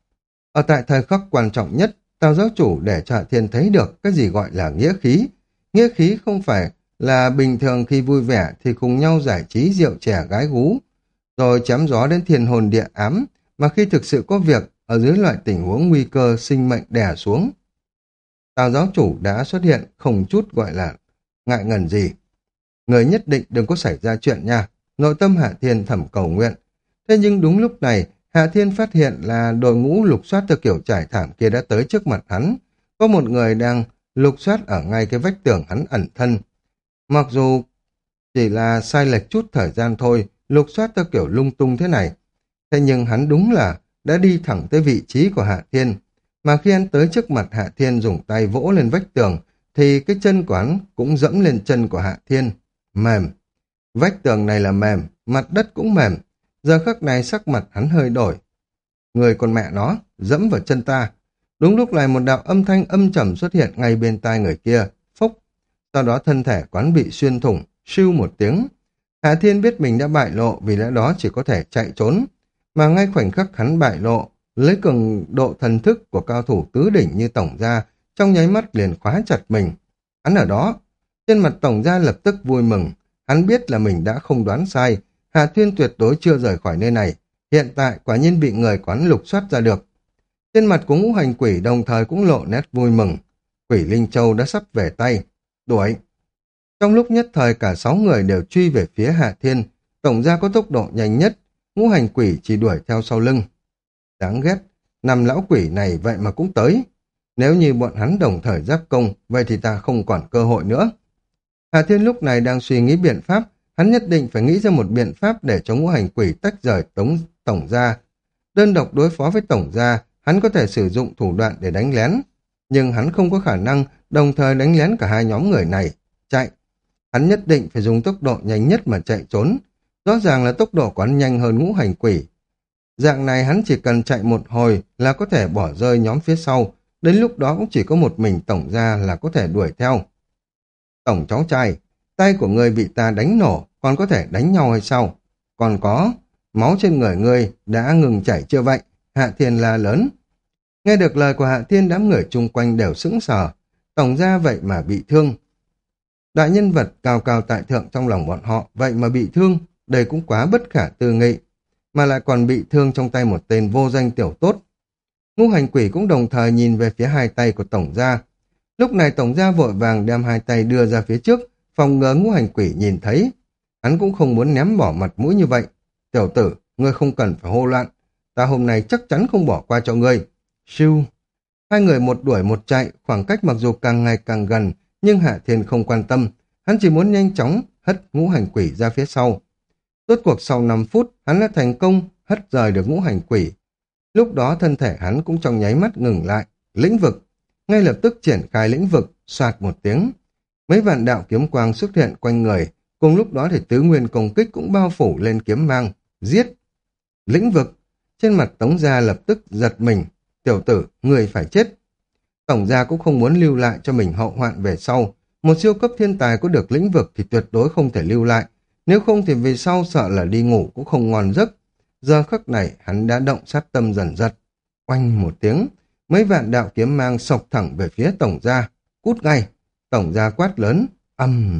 Ở tại thời khắc quan trọng nhất, Tào giáo chủ để cho Hạ Thiên thấy được cái gì gọi là nghĩa khí. Nghĩa khí không phải là bình thường khi vui vẻ thì cùng nhau giải trí rượu chè gái gú, rồi chém gió đến thiên hồn địa ám, mà khi thực sự có việc, ở dưới loại tình huống nguy cơ sinh mệnh đè xuống. Tào giáo chủ đã xuất hiện không chút gọi là ngại ngần gì. Người nhất định đừng có xảy ra chuyện nha, nội tâm Hạ Thiên thầm cầu nguyện. Thế nhưng đúng lúc này, Hạ Thiên phát hiện là đội ngũ lục soát theo kiểu trải thảm kia đã tới trước mặt hắn. Có một người đang lục soát ở ngay cái vách tường hắn ẩn thân. Mặc dù chỉ là sai lệch chút thời gian thôi, lục soát theo kiểu lung tung thế này. Thế nhưng hắn đúng là đã đi thẳng tới vị trí của Hạ Thiên. Mà khi hắn tới trước mặt Hạ Thiên dùng tay vỗ lên vách tường, thì cái chân của hắn cũng dẫm lên chân của Hạ Thiên. Mềm. Vách tường này là mềm, mặt đất cũng mềm. Giờ khắc này sắc mặt hắn hơi đổi. Người con mẹ nó, dẫm vào chân ta. Đúng lúc này một đạo âm thanh âm trầm xuất hiện ngay bên tai người kia. Phốc. Sau đó thân thể quán bị xuyên thủng, siêu một tiếng. Hạ Thiên biết mình đã bại lộ, vì lẽ đó chỉ có thể chạy trốn. Mà ngay khoảnh khắc hắn bại lộ, lấy cường độ thần thức của cao thủ tứ đỉnh như tổng gia, trong nháy mắt liền khóa chặt mình. Hắn ở đó. Trên mặt tổng gia lập tức vui mừng. Hắn biết là mình đã không đoán sai. Hạ Thiên tuyệt đối chưa rời khỏi nơi này. Hiện tại quả nhiên bị người quán lục soát ra được. Trên mặt của ngũ hành quỷ đồng thời cũng lộ nét vui mừng. Quỷ Linh Châu đã sắp về tay. Đuổi! Trong lúc nhất thời cả sáu người đều truy về phía Hạ Thiên, tổng gia có tốc độ nhanh nhất, ngũ hành quỷ chỉ đuổi theo sau lưng. Đáng ghét, năm lão quỷ này vậy mà cũng tới. Nếu như bọn hắn đồng thời giáp công, vậy thì ta không còn cơ hội nữa. Hạ Thiên lúc này đang suy nghĩ biện pháp, hắn nhất định phải nghĩ ra một biện pháp để cho ngũ hành quỷ tách rời tống, tổng gia. Đơn độc đối phó với tổng gia, hắn có thể sử dụng thủ đoạn để đánh lén, nhưng hắn không có khả năng đồng thời đánh lén cả hai nhóm người này. Chạy! Hắn nhất định phải dùng tốc độ nhanh nhất mà chạy trốn. Rõ ràng là tốc độ của hắn nhanh hơn ngũ hành quỷ. Dạng này hắn chỉ cần chạy một hồi là có thể bỏ rơi nhóm phía sau, đến lúc đó cũng chỉ có một mình tổng gia là có thể đuổi theo. Tổng cháu trai, tay của ngươi bị ta đánh nổ, còn có thể đánh nhau hay sao? Còn có, máu trên người ngươi đã ngừng chảy chưa vậy? Hạ Thiên la lớn. Nghe được lời của Hạ Thiên, đám người chung quanh đều sững sờ. Tổng gia vậy mà bị thương. Đại nhân vật cao cao tại thượng trong lòng bọn họ, vậy mà bị thương, đây cũng quá bất khả tư nghị. Mà lại còn bị thương trong tay một tên vô danh tiểu tốt. Ngũ hành quỷ cũng đồng thời nhìn về phía hai tay của tổng gia. Lúc này tổng gia vội vàng đem hai tay đưa ra phía trước, phòng ngừa ngũ hành quỷ nhìn thấy. Hắn cũng không muốn ném bỏ mặt mũi như vậy. Tiểu tử, ngươi không cần phải hô loạn. Ta hôm nay chắc chắn không bỏ qua cho ngươi. Siêu. Hai người một đuổi một chạy, khoảng cách mặc dù càng ngày càng gần, nhưng Hạ Thiên không quan tâm. Hắn chỉ muốn nhanh chóng hất ngũ hành quỷ ra phía sau. Rốt cuộc sau năm phút, hắn đã thành công hất rời được ngũ hành quỷ. Lúc đó thân thể hắn cũng trong nháy mắt ngừng lại. Lĩnh vực. Ngay lập tức triển khai lĩnh vực, soạt một tiếng. Mấy vạn đạo kiếm quang xuất hiện quanh người. Cùng lúc đó thì tứ nguyên công kích cũng bao phủ lên kiếm mang. Giết! Lĩnh vực! Trên mặt Tống Gia lập tức giật mình. Tiểu tử, người phải chết. Tổng gia cũng không muốn lưu lại cho mình hậu hoạn về sau. Một siêu cấp thiên tài có được lĩnh vực thì tuyệt đối không thể lưu lại. Nếu không thì về sau sợ là đi ngủ cũng không ngon giấc. Giờ khắc này hắn đã động sát tâm dần dật. Oanh một tiếng, mấy vạn đạo kiếm mang sộc thẳng về phía tổng gia. Cút ngay! Tổng gia quát lớn. Âm!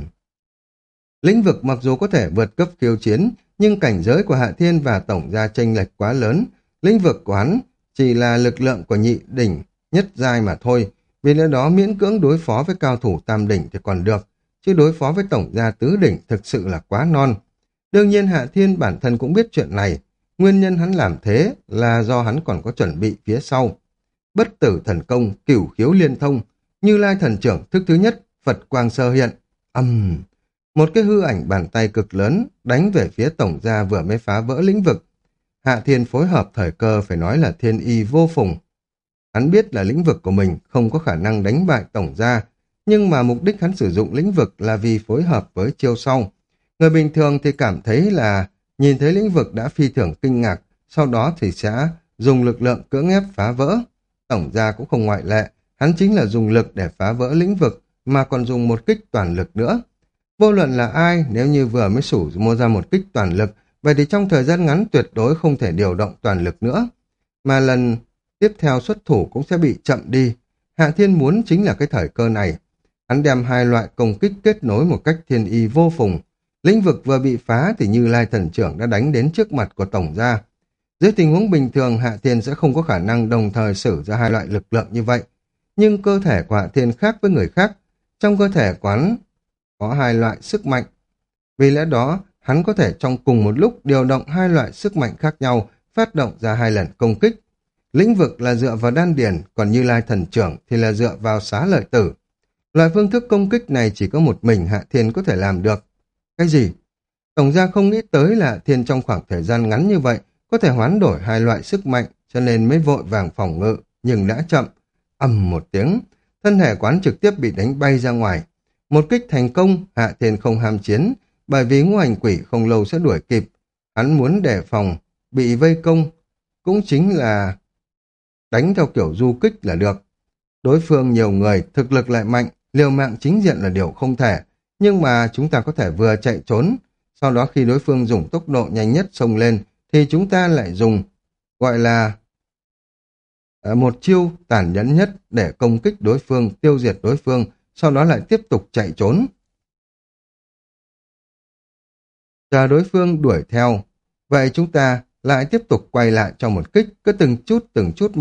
Lĩnh vực mặc dù có thể vượt cấp khiêu chiến, nhưng cảnh giới của Hạ Thiên và tổng gia chênh lệch quá lớn. Lĩnh vực của hắn chỉ là lực lượng của nhị đỉnh nhất giai mà thôi. Vì lẽ đó miễn cưỡng đối phó với cao thủ tam đỉnh thì còn được, chứ đối phó với tổng gia tứ đỉnh thực sự là quá non. Đương nhiên Hạ Thiên bản thân cũng biết chuyện này. Nguyên nhân hắn làm thế là do hắn còn có chuẩn bị phía sau. Bất tử thần công, cửu khiếu liên thông, Như Lai thần trưởng thức thứ nhất, Phật quang sơ hiện. Âm! Uhm. Một cái hư ảnh bàn tay cực lớn đánh về phía tổng gia vừa mới phá vỡ lĩnh vực. Hạ Thiên phối hợp thời cơ phải nói là thiên y vô phùng. Hắn biết là lĩnh vực của mình không có khả năng đánh bại tổng gia, nhưng mà mục đích hắn sử dụng lĩnh vực là vì phối hợp với chiêu sau. Người bình thường thì cảm thấy là nhìn thấy lĩnh vực đã phi thường kinh ngạc, sau đó thì sẽ dùng lực lượng cưỡng ép phá vỡ. Tổng gia cũng không ngoại lệ, hắn chính là dùng lực để phá vỡ lĩnh vực, mà còn dùng một kích toàn lực nữa. Vô luận là ai, nếu như vừa mới sử mua ra một kích toàn lực, vậy thì trong thời gian ngắn tuyệt đối không thể điều động toàn lực nữa. Mà lần tiếp theo xuất thủ cũng sẽ bị chậm đi. Hạ Thiên muốn chính là cái thời cơ này. Hắn đem hai loại công kích kết nối một cách thiên y vô phùng. Lĩnh vực vừa bị phá thì Như Lai thần trưởng đã đánh đến trước mặt của tổng gia. Dưới tình huống bình thường Hạ Thiên sẽ không có khả năng đồng thời sử ra hai loại lực lượng như vậy. Nhưng cơ thể của Hạ Thiên khác với người khác. Trong cơ thể quán có hai loại sức mạnh. Vì lẽ đó, hắn có thể trong cùng một lúc điều động hai loại sức mạnh khác nhau, phát động ra hai lần công kích. Lĩnh vực là dựa vào đan điền, còn Như Lai thần trưởng thì là dựa vào xá lợi tử. Loại phương thức công kích này chỉ có một mình Hạ Thiên có thể làm được. Cái gì? Tổng gia không nghĩ tới là Hạ Thiên trong khoảng thời gian ngắn như vậy có thể hoán đổi hai loại sức mạnh, cho nên mới vội vàng phòng ngự, nhưng đã chậm. Ầm một tiếng, thân thể quán trực tiếp bị đánh bay ra ngoài. Một kích thành công, Hạ Thiên không ham chiến, bởi vì ngũ hành quỷ không lâu sẽ đuổi kịp. Hắn muốn đề phòng, bị vây công, cũng chính là đánh theo kiểu du kích là được. Đối phương nhiều người, thực lực lại mạnh, liều mạng chính diện là điều không thể, nhưng mà chúng ta có thể vừa chạy trốn, sau đó khi đối phương dùng tốc độ nhanh nhất xông lên, thì chúng ta lại dùng, gọi là một chiêu tàn nhẫn nhất để công kích đối phương, tiêu diệt đối phương, sau đó lại tiếp tục chạy trốn. Chờ đối phương đuổi theo, vậy chúng ta lại tiếp tục quay lại cho một kích, cứ từng chút từng chút một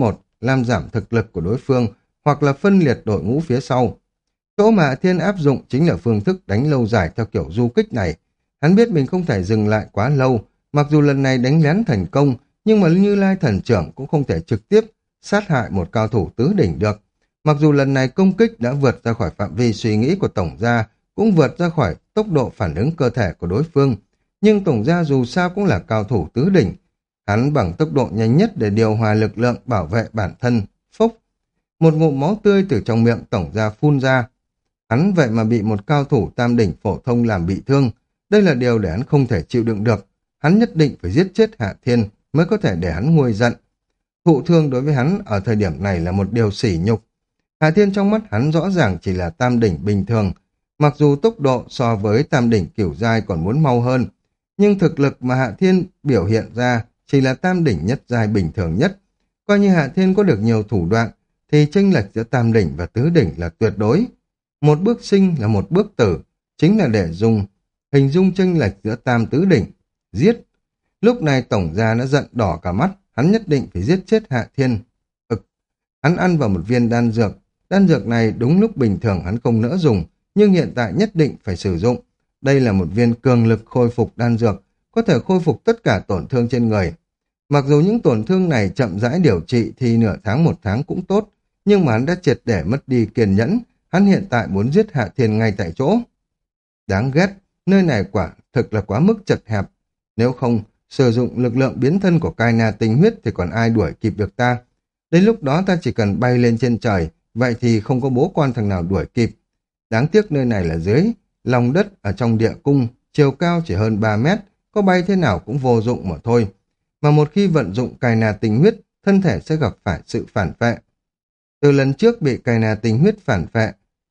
làm giảm thực lực của đối phương, hoặc là phân liệt đội ngũ phía sau. Chỗ mà Hạ Thiên áp dụng chính là phương thức đánh lâu dài theo kiểu du kích này. Hắn biết mình không thể dừng lại quá lâu, mặc dù lần này đánh lén thành công, nhưng mà Như Lai thần trưởng cũng không thể trực tiếp sát hại một cao thủ tứ đỉnh được. Mặc dù lần này công kích đã vượt ra khỏi phạm vi suy nghĩ của Tổng gia, cũng vượt ra khỏi tốc độ phản ứng cơ thể của đối phương, nhưng Tổng gia dù sao cũng là cao thủ tứ đỉnh. Hắn bằng tốc độ nhanh nhất để điều hòa lực lượng bảo vệ bản thân, phốc. Một ngụm máu tươi từ trong miệng Tổng gia phun ra. Hắn vậy mà bị một cao thủ tam đỉnh phổ thông làm bị thương. Đây là điều để hắn không thể chịu đựng được. Hắn nhất định phải giết chết Hạ Thiên mới có thể để hắn nguôi giận. Thụ thương đối với hắn ở thời điểm này là một điều sỉ nhục. Hạ Thiên trong mắt hắn rõ ràng chỉ là tam đỉnh bình thường. Mặc dù tốc độ so với tam đỉnh cửu giai còn muốn mau hơn, nhưng thực lực mà Hạ Thiên biểu hiện ra chỉ là tam đỉnh nhất giai bình thường nhất. Coi như Hạ Thiên có được nhiều thủ đoạn, thì chênh lệch giữa tam đỉnh và tứ đỉnh là tuyệt đối. Một bước sinh là một bước tử, chính là để dùng hình dung chênh lệch giữa tam tứ đỉnh. Giết! Lúc này Tổng gia đã giận đỏ cả mắt, hắn nhất định phải giết chết Hạ Thiên. Ực! Hắn ăn vào một viên đan dược. Đan dược này đúng lúc bình thường hắn không nỡ dùng, nhưng hiện tại nhất định phải sử dụng. Đây là một viên cường lực khôi phục đan dược, có thể khôi phục tất cả tổn thương trên người. Mặc dù những tổn thương này chậm rãi điều trị thì nửa tháng một tháng cũng tốt, nhưng mà hắn đã triệt để mất đi kiên nhẫn, hắn hiện tại muốn giết Hạ Thiên ngay tại chỗ. Đáng ghét, nơi này quả thực là quá mức chật hẹp. Nếu không, sử dụng lực lượng biến thân của Kaina tinh huyết thì còn ai đuổi kịp được ta. Đến lúc đó ta chỉ cần bay lên trên trời, vậy thì không có bố con thằng nào đuổi kịp. Đáng tiếc nơi này là dưới lòng đất ở trong địa cung, chiều cao chỉ hơn ba mét, có bay thế nào cũng vô dụng mà thôi. Mà một khi vận dụng Kaina tinh huyết, thân thể sẽ gặp phải sự phản phệ. Từ lần trước bị Kaina tinh huyết phản phệ,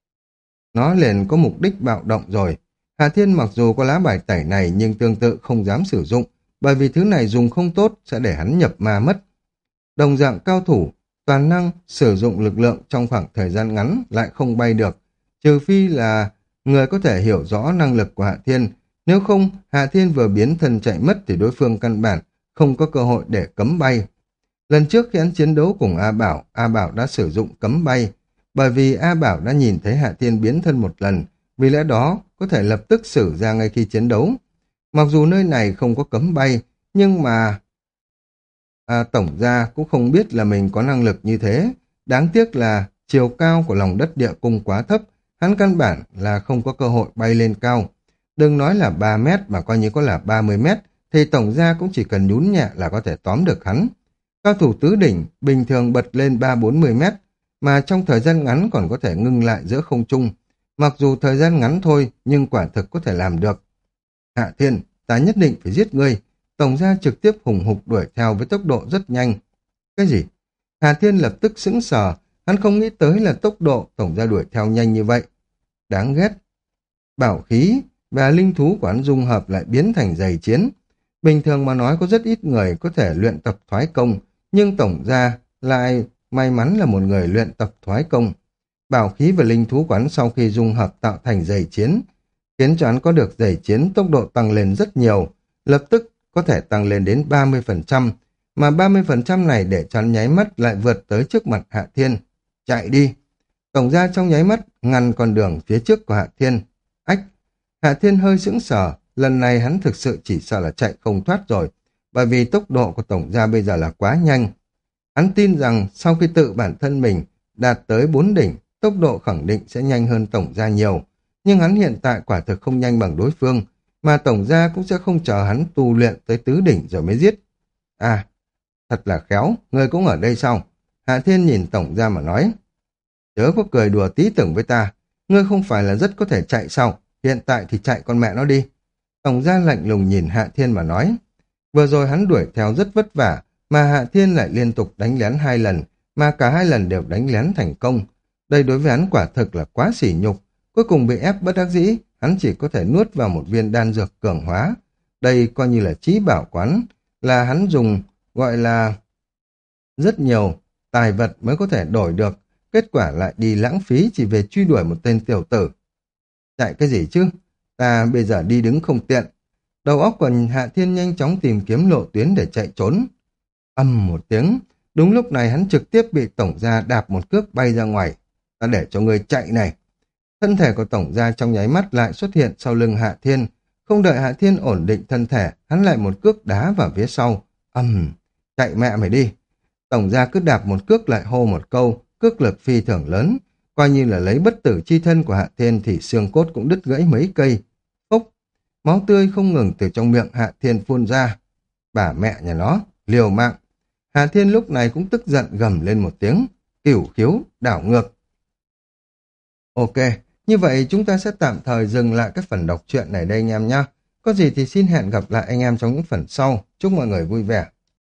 nó liền có mục đích bạo động rồi. Hạ Thiên mặc dù có lá bài tẩy này nhưng tương tự không dám sử dụng, bởi vì thứ này dùng không tốt sẽ để hắn nhập ma mất. Đồng dạng cao thủ, toàn năng sử dụng lực lượng trong khoảng thời gian ngắn lại không bay được, trừ phi là người có thể hiểu rõ năng lực của Hạ Thiên. Nếu không, Hạ Thiên vừa biến thân chạy mất thì đối phương căn bản không có cơ hội để cấm bay. Lần trước khi hắn chiến đấu cùng A Bảo, A Bảo đã sử dụng cấm bay, bởi vì A Bảo đã nhìn thấy Hạ Thiên biến thân một lần, vì lẽ đó có thể lập tức sử ra ngay khi chiến đấu. Mặc dù nơi này không có cấm bay, nhưng mà à, Tổng gia cũng không biết là mình có năng lực như thế. Đáng tiếc là chiều cao của lòng đất địa cung quá thấp, hắn căn bản là không có cơ hội bay lên cao. Đừng nói là ba mét mà coi như có là ba mươi mét, thì Tổng gia cũng chỉ cần nhún nhẹ là có thể tóm được hắn. Cao thủ tứ đỉnh bình thường bật lên ba bốn mươi mét, mà trong thời gian ngắn còn có thể ngưng lại giữa không trung. Mặc dù thời gian ngắn thôi, nhưng quả thực có thể làm được. Hạ Thiên, ta nhất định phải giết ngươi. Tổng gia trực tiếp hùng hục đuổi theo với tốc độ rất nhanh. Cái gì? Hạ Thiên lập tức sững sờ, hắn không nghĩ tới là tốc độ Tổng gia đuổi theo nhanh như vậy. Đáng ghét. Bảo khí và linh thú của hắn dung hợp lại biến thành giày chiến. Bình thường mà nói có rất ít người có thể luyện tập thoái công, nhưng Tổng gia lại may mắn là một người luyện tập thoái công. Bảo khí và linh thú của hắn sau khi dung hợp tạo thành giày chiến, khiến cho hắn có được giày chiến tốc độ tăng lên rất nhiều, lập tức có thể tăng lên đến ba mươi phần trăm, mà ba mươi phần trăm này để cho hắn nháy mắt lại vượt tới trước mặt Hạ Thiên. Chạy đi! Tổng gia trong nháy mắt ngăn con đường phía trước của Hạ Thiên. Ách! Hạ Thiên hơi sững sờ, lần này hắn thực sự chỉ sợ là chạy không thoát rồi, bởi vì tốc độ của Tổng gia bây giờ là quá nhanh. Hắn tin rằng sau khi tự bản thân mình đạt tới bốn đỉnh, tốc độ khẳng định sẽ nhanh hơn Tổng gia nhiều, nhưng hắn hiện tại quả thực không nhanh bằng đối phương, mà Tổng gia cũng sẽ không chờ hắn tu luyện tới tứ đỉnh rồi mới giết. À, thật là khéo, ngươi cũng ở đây sao? Hạ Thiên nhìn Tổng gia mà nói. Chớ có cười đùa tí tưởng với ta, ngươi không phải là rất có thể chạy sao? Hiện tại thì chạy con mẹ nó đi. Tổng gia lạnh lùng nhìn Hạ Thiên mà nói. Vừa rồi hắn đuổi theo rất vất vả, mà Hạ Thiên lại liên tục đánh lén hai lần, mà cả hai lần đều đánh lén thành công. Đây đối với hắn quả thực là quá sỉ nhục. Cuối cùng bị ép bất đắc dĩ, hắn chỉ có thể nuốt vào một viên đan dược cường hóa. Đây coi như là trí bảo quán, là hắn dùng gọi là rất nhiều tài vật mới có thể đổi được. Kết quả lại đi lãng phí chỉ về truy đuổi một tên tiểu tử. Chạy cái gì chứ? Ta bây giờ đi đứng không tiện. Đầu óc của Hạ Thiên nhanh chóng tìm kiếm lộ tuyến để chạy trốn. Âm một tiếng, Đúng lúc này hắn trực tiếp bị tổng gia đạp một cước bay ra ngoài. Ta để cho ngươi chạy này. Thân thể của tổng gia trong nháy mắt lại xuất hiện sau lưng Hạ Thiên. Không đợi Hạ Thiên ổn định thân thể, hắn lại một cước đá vào phía sau. Ầm, chạy mẹ mày đi. Tổng gia cứ đạp một cước lại hô một câu, cước lực phi thường lớn. Coi như là lấy bất tử chi thân của Hạ Thiên thì xương cốt cũng đứt gãy mấy cây. Phúc, máu tươi không ngừng từ trong miệng Hạ Thiên phun ra. Bà mẹ nhà nó, liều mạng. Hạ Thiên lúc này cũng tức giận gầm lên một tiếng. Cửu khiếu, đảo ngược. Ok, như vậy chúng ta sẽ tạm thời dừng lại cái phần đọc truyện này đây anh em nhé. Có gì thì xin hẹn gặp lại anh em trong những phần sau. Chúc mọi người vui vẻ.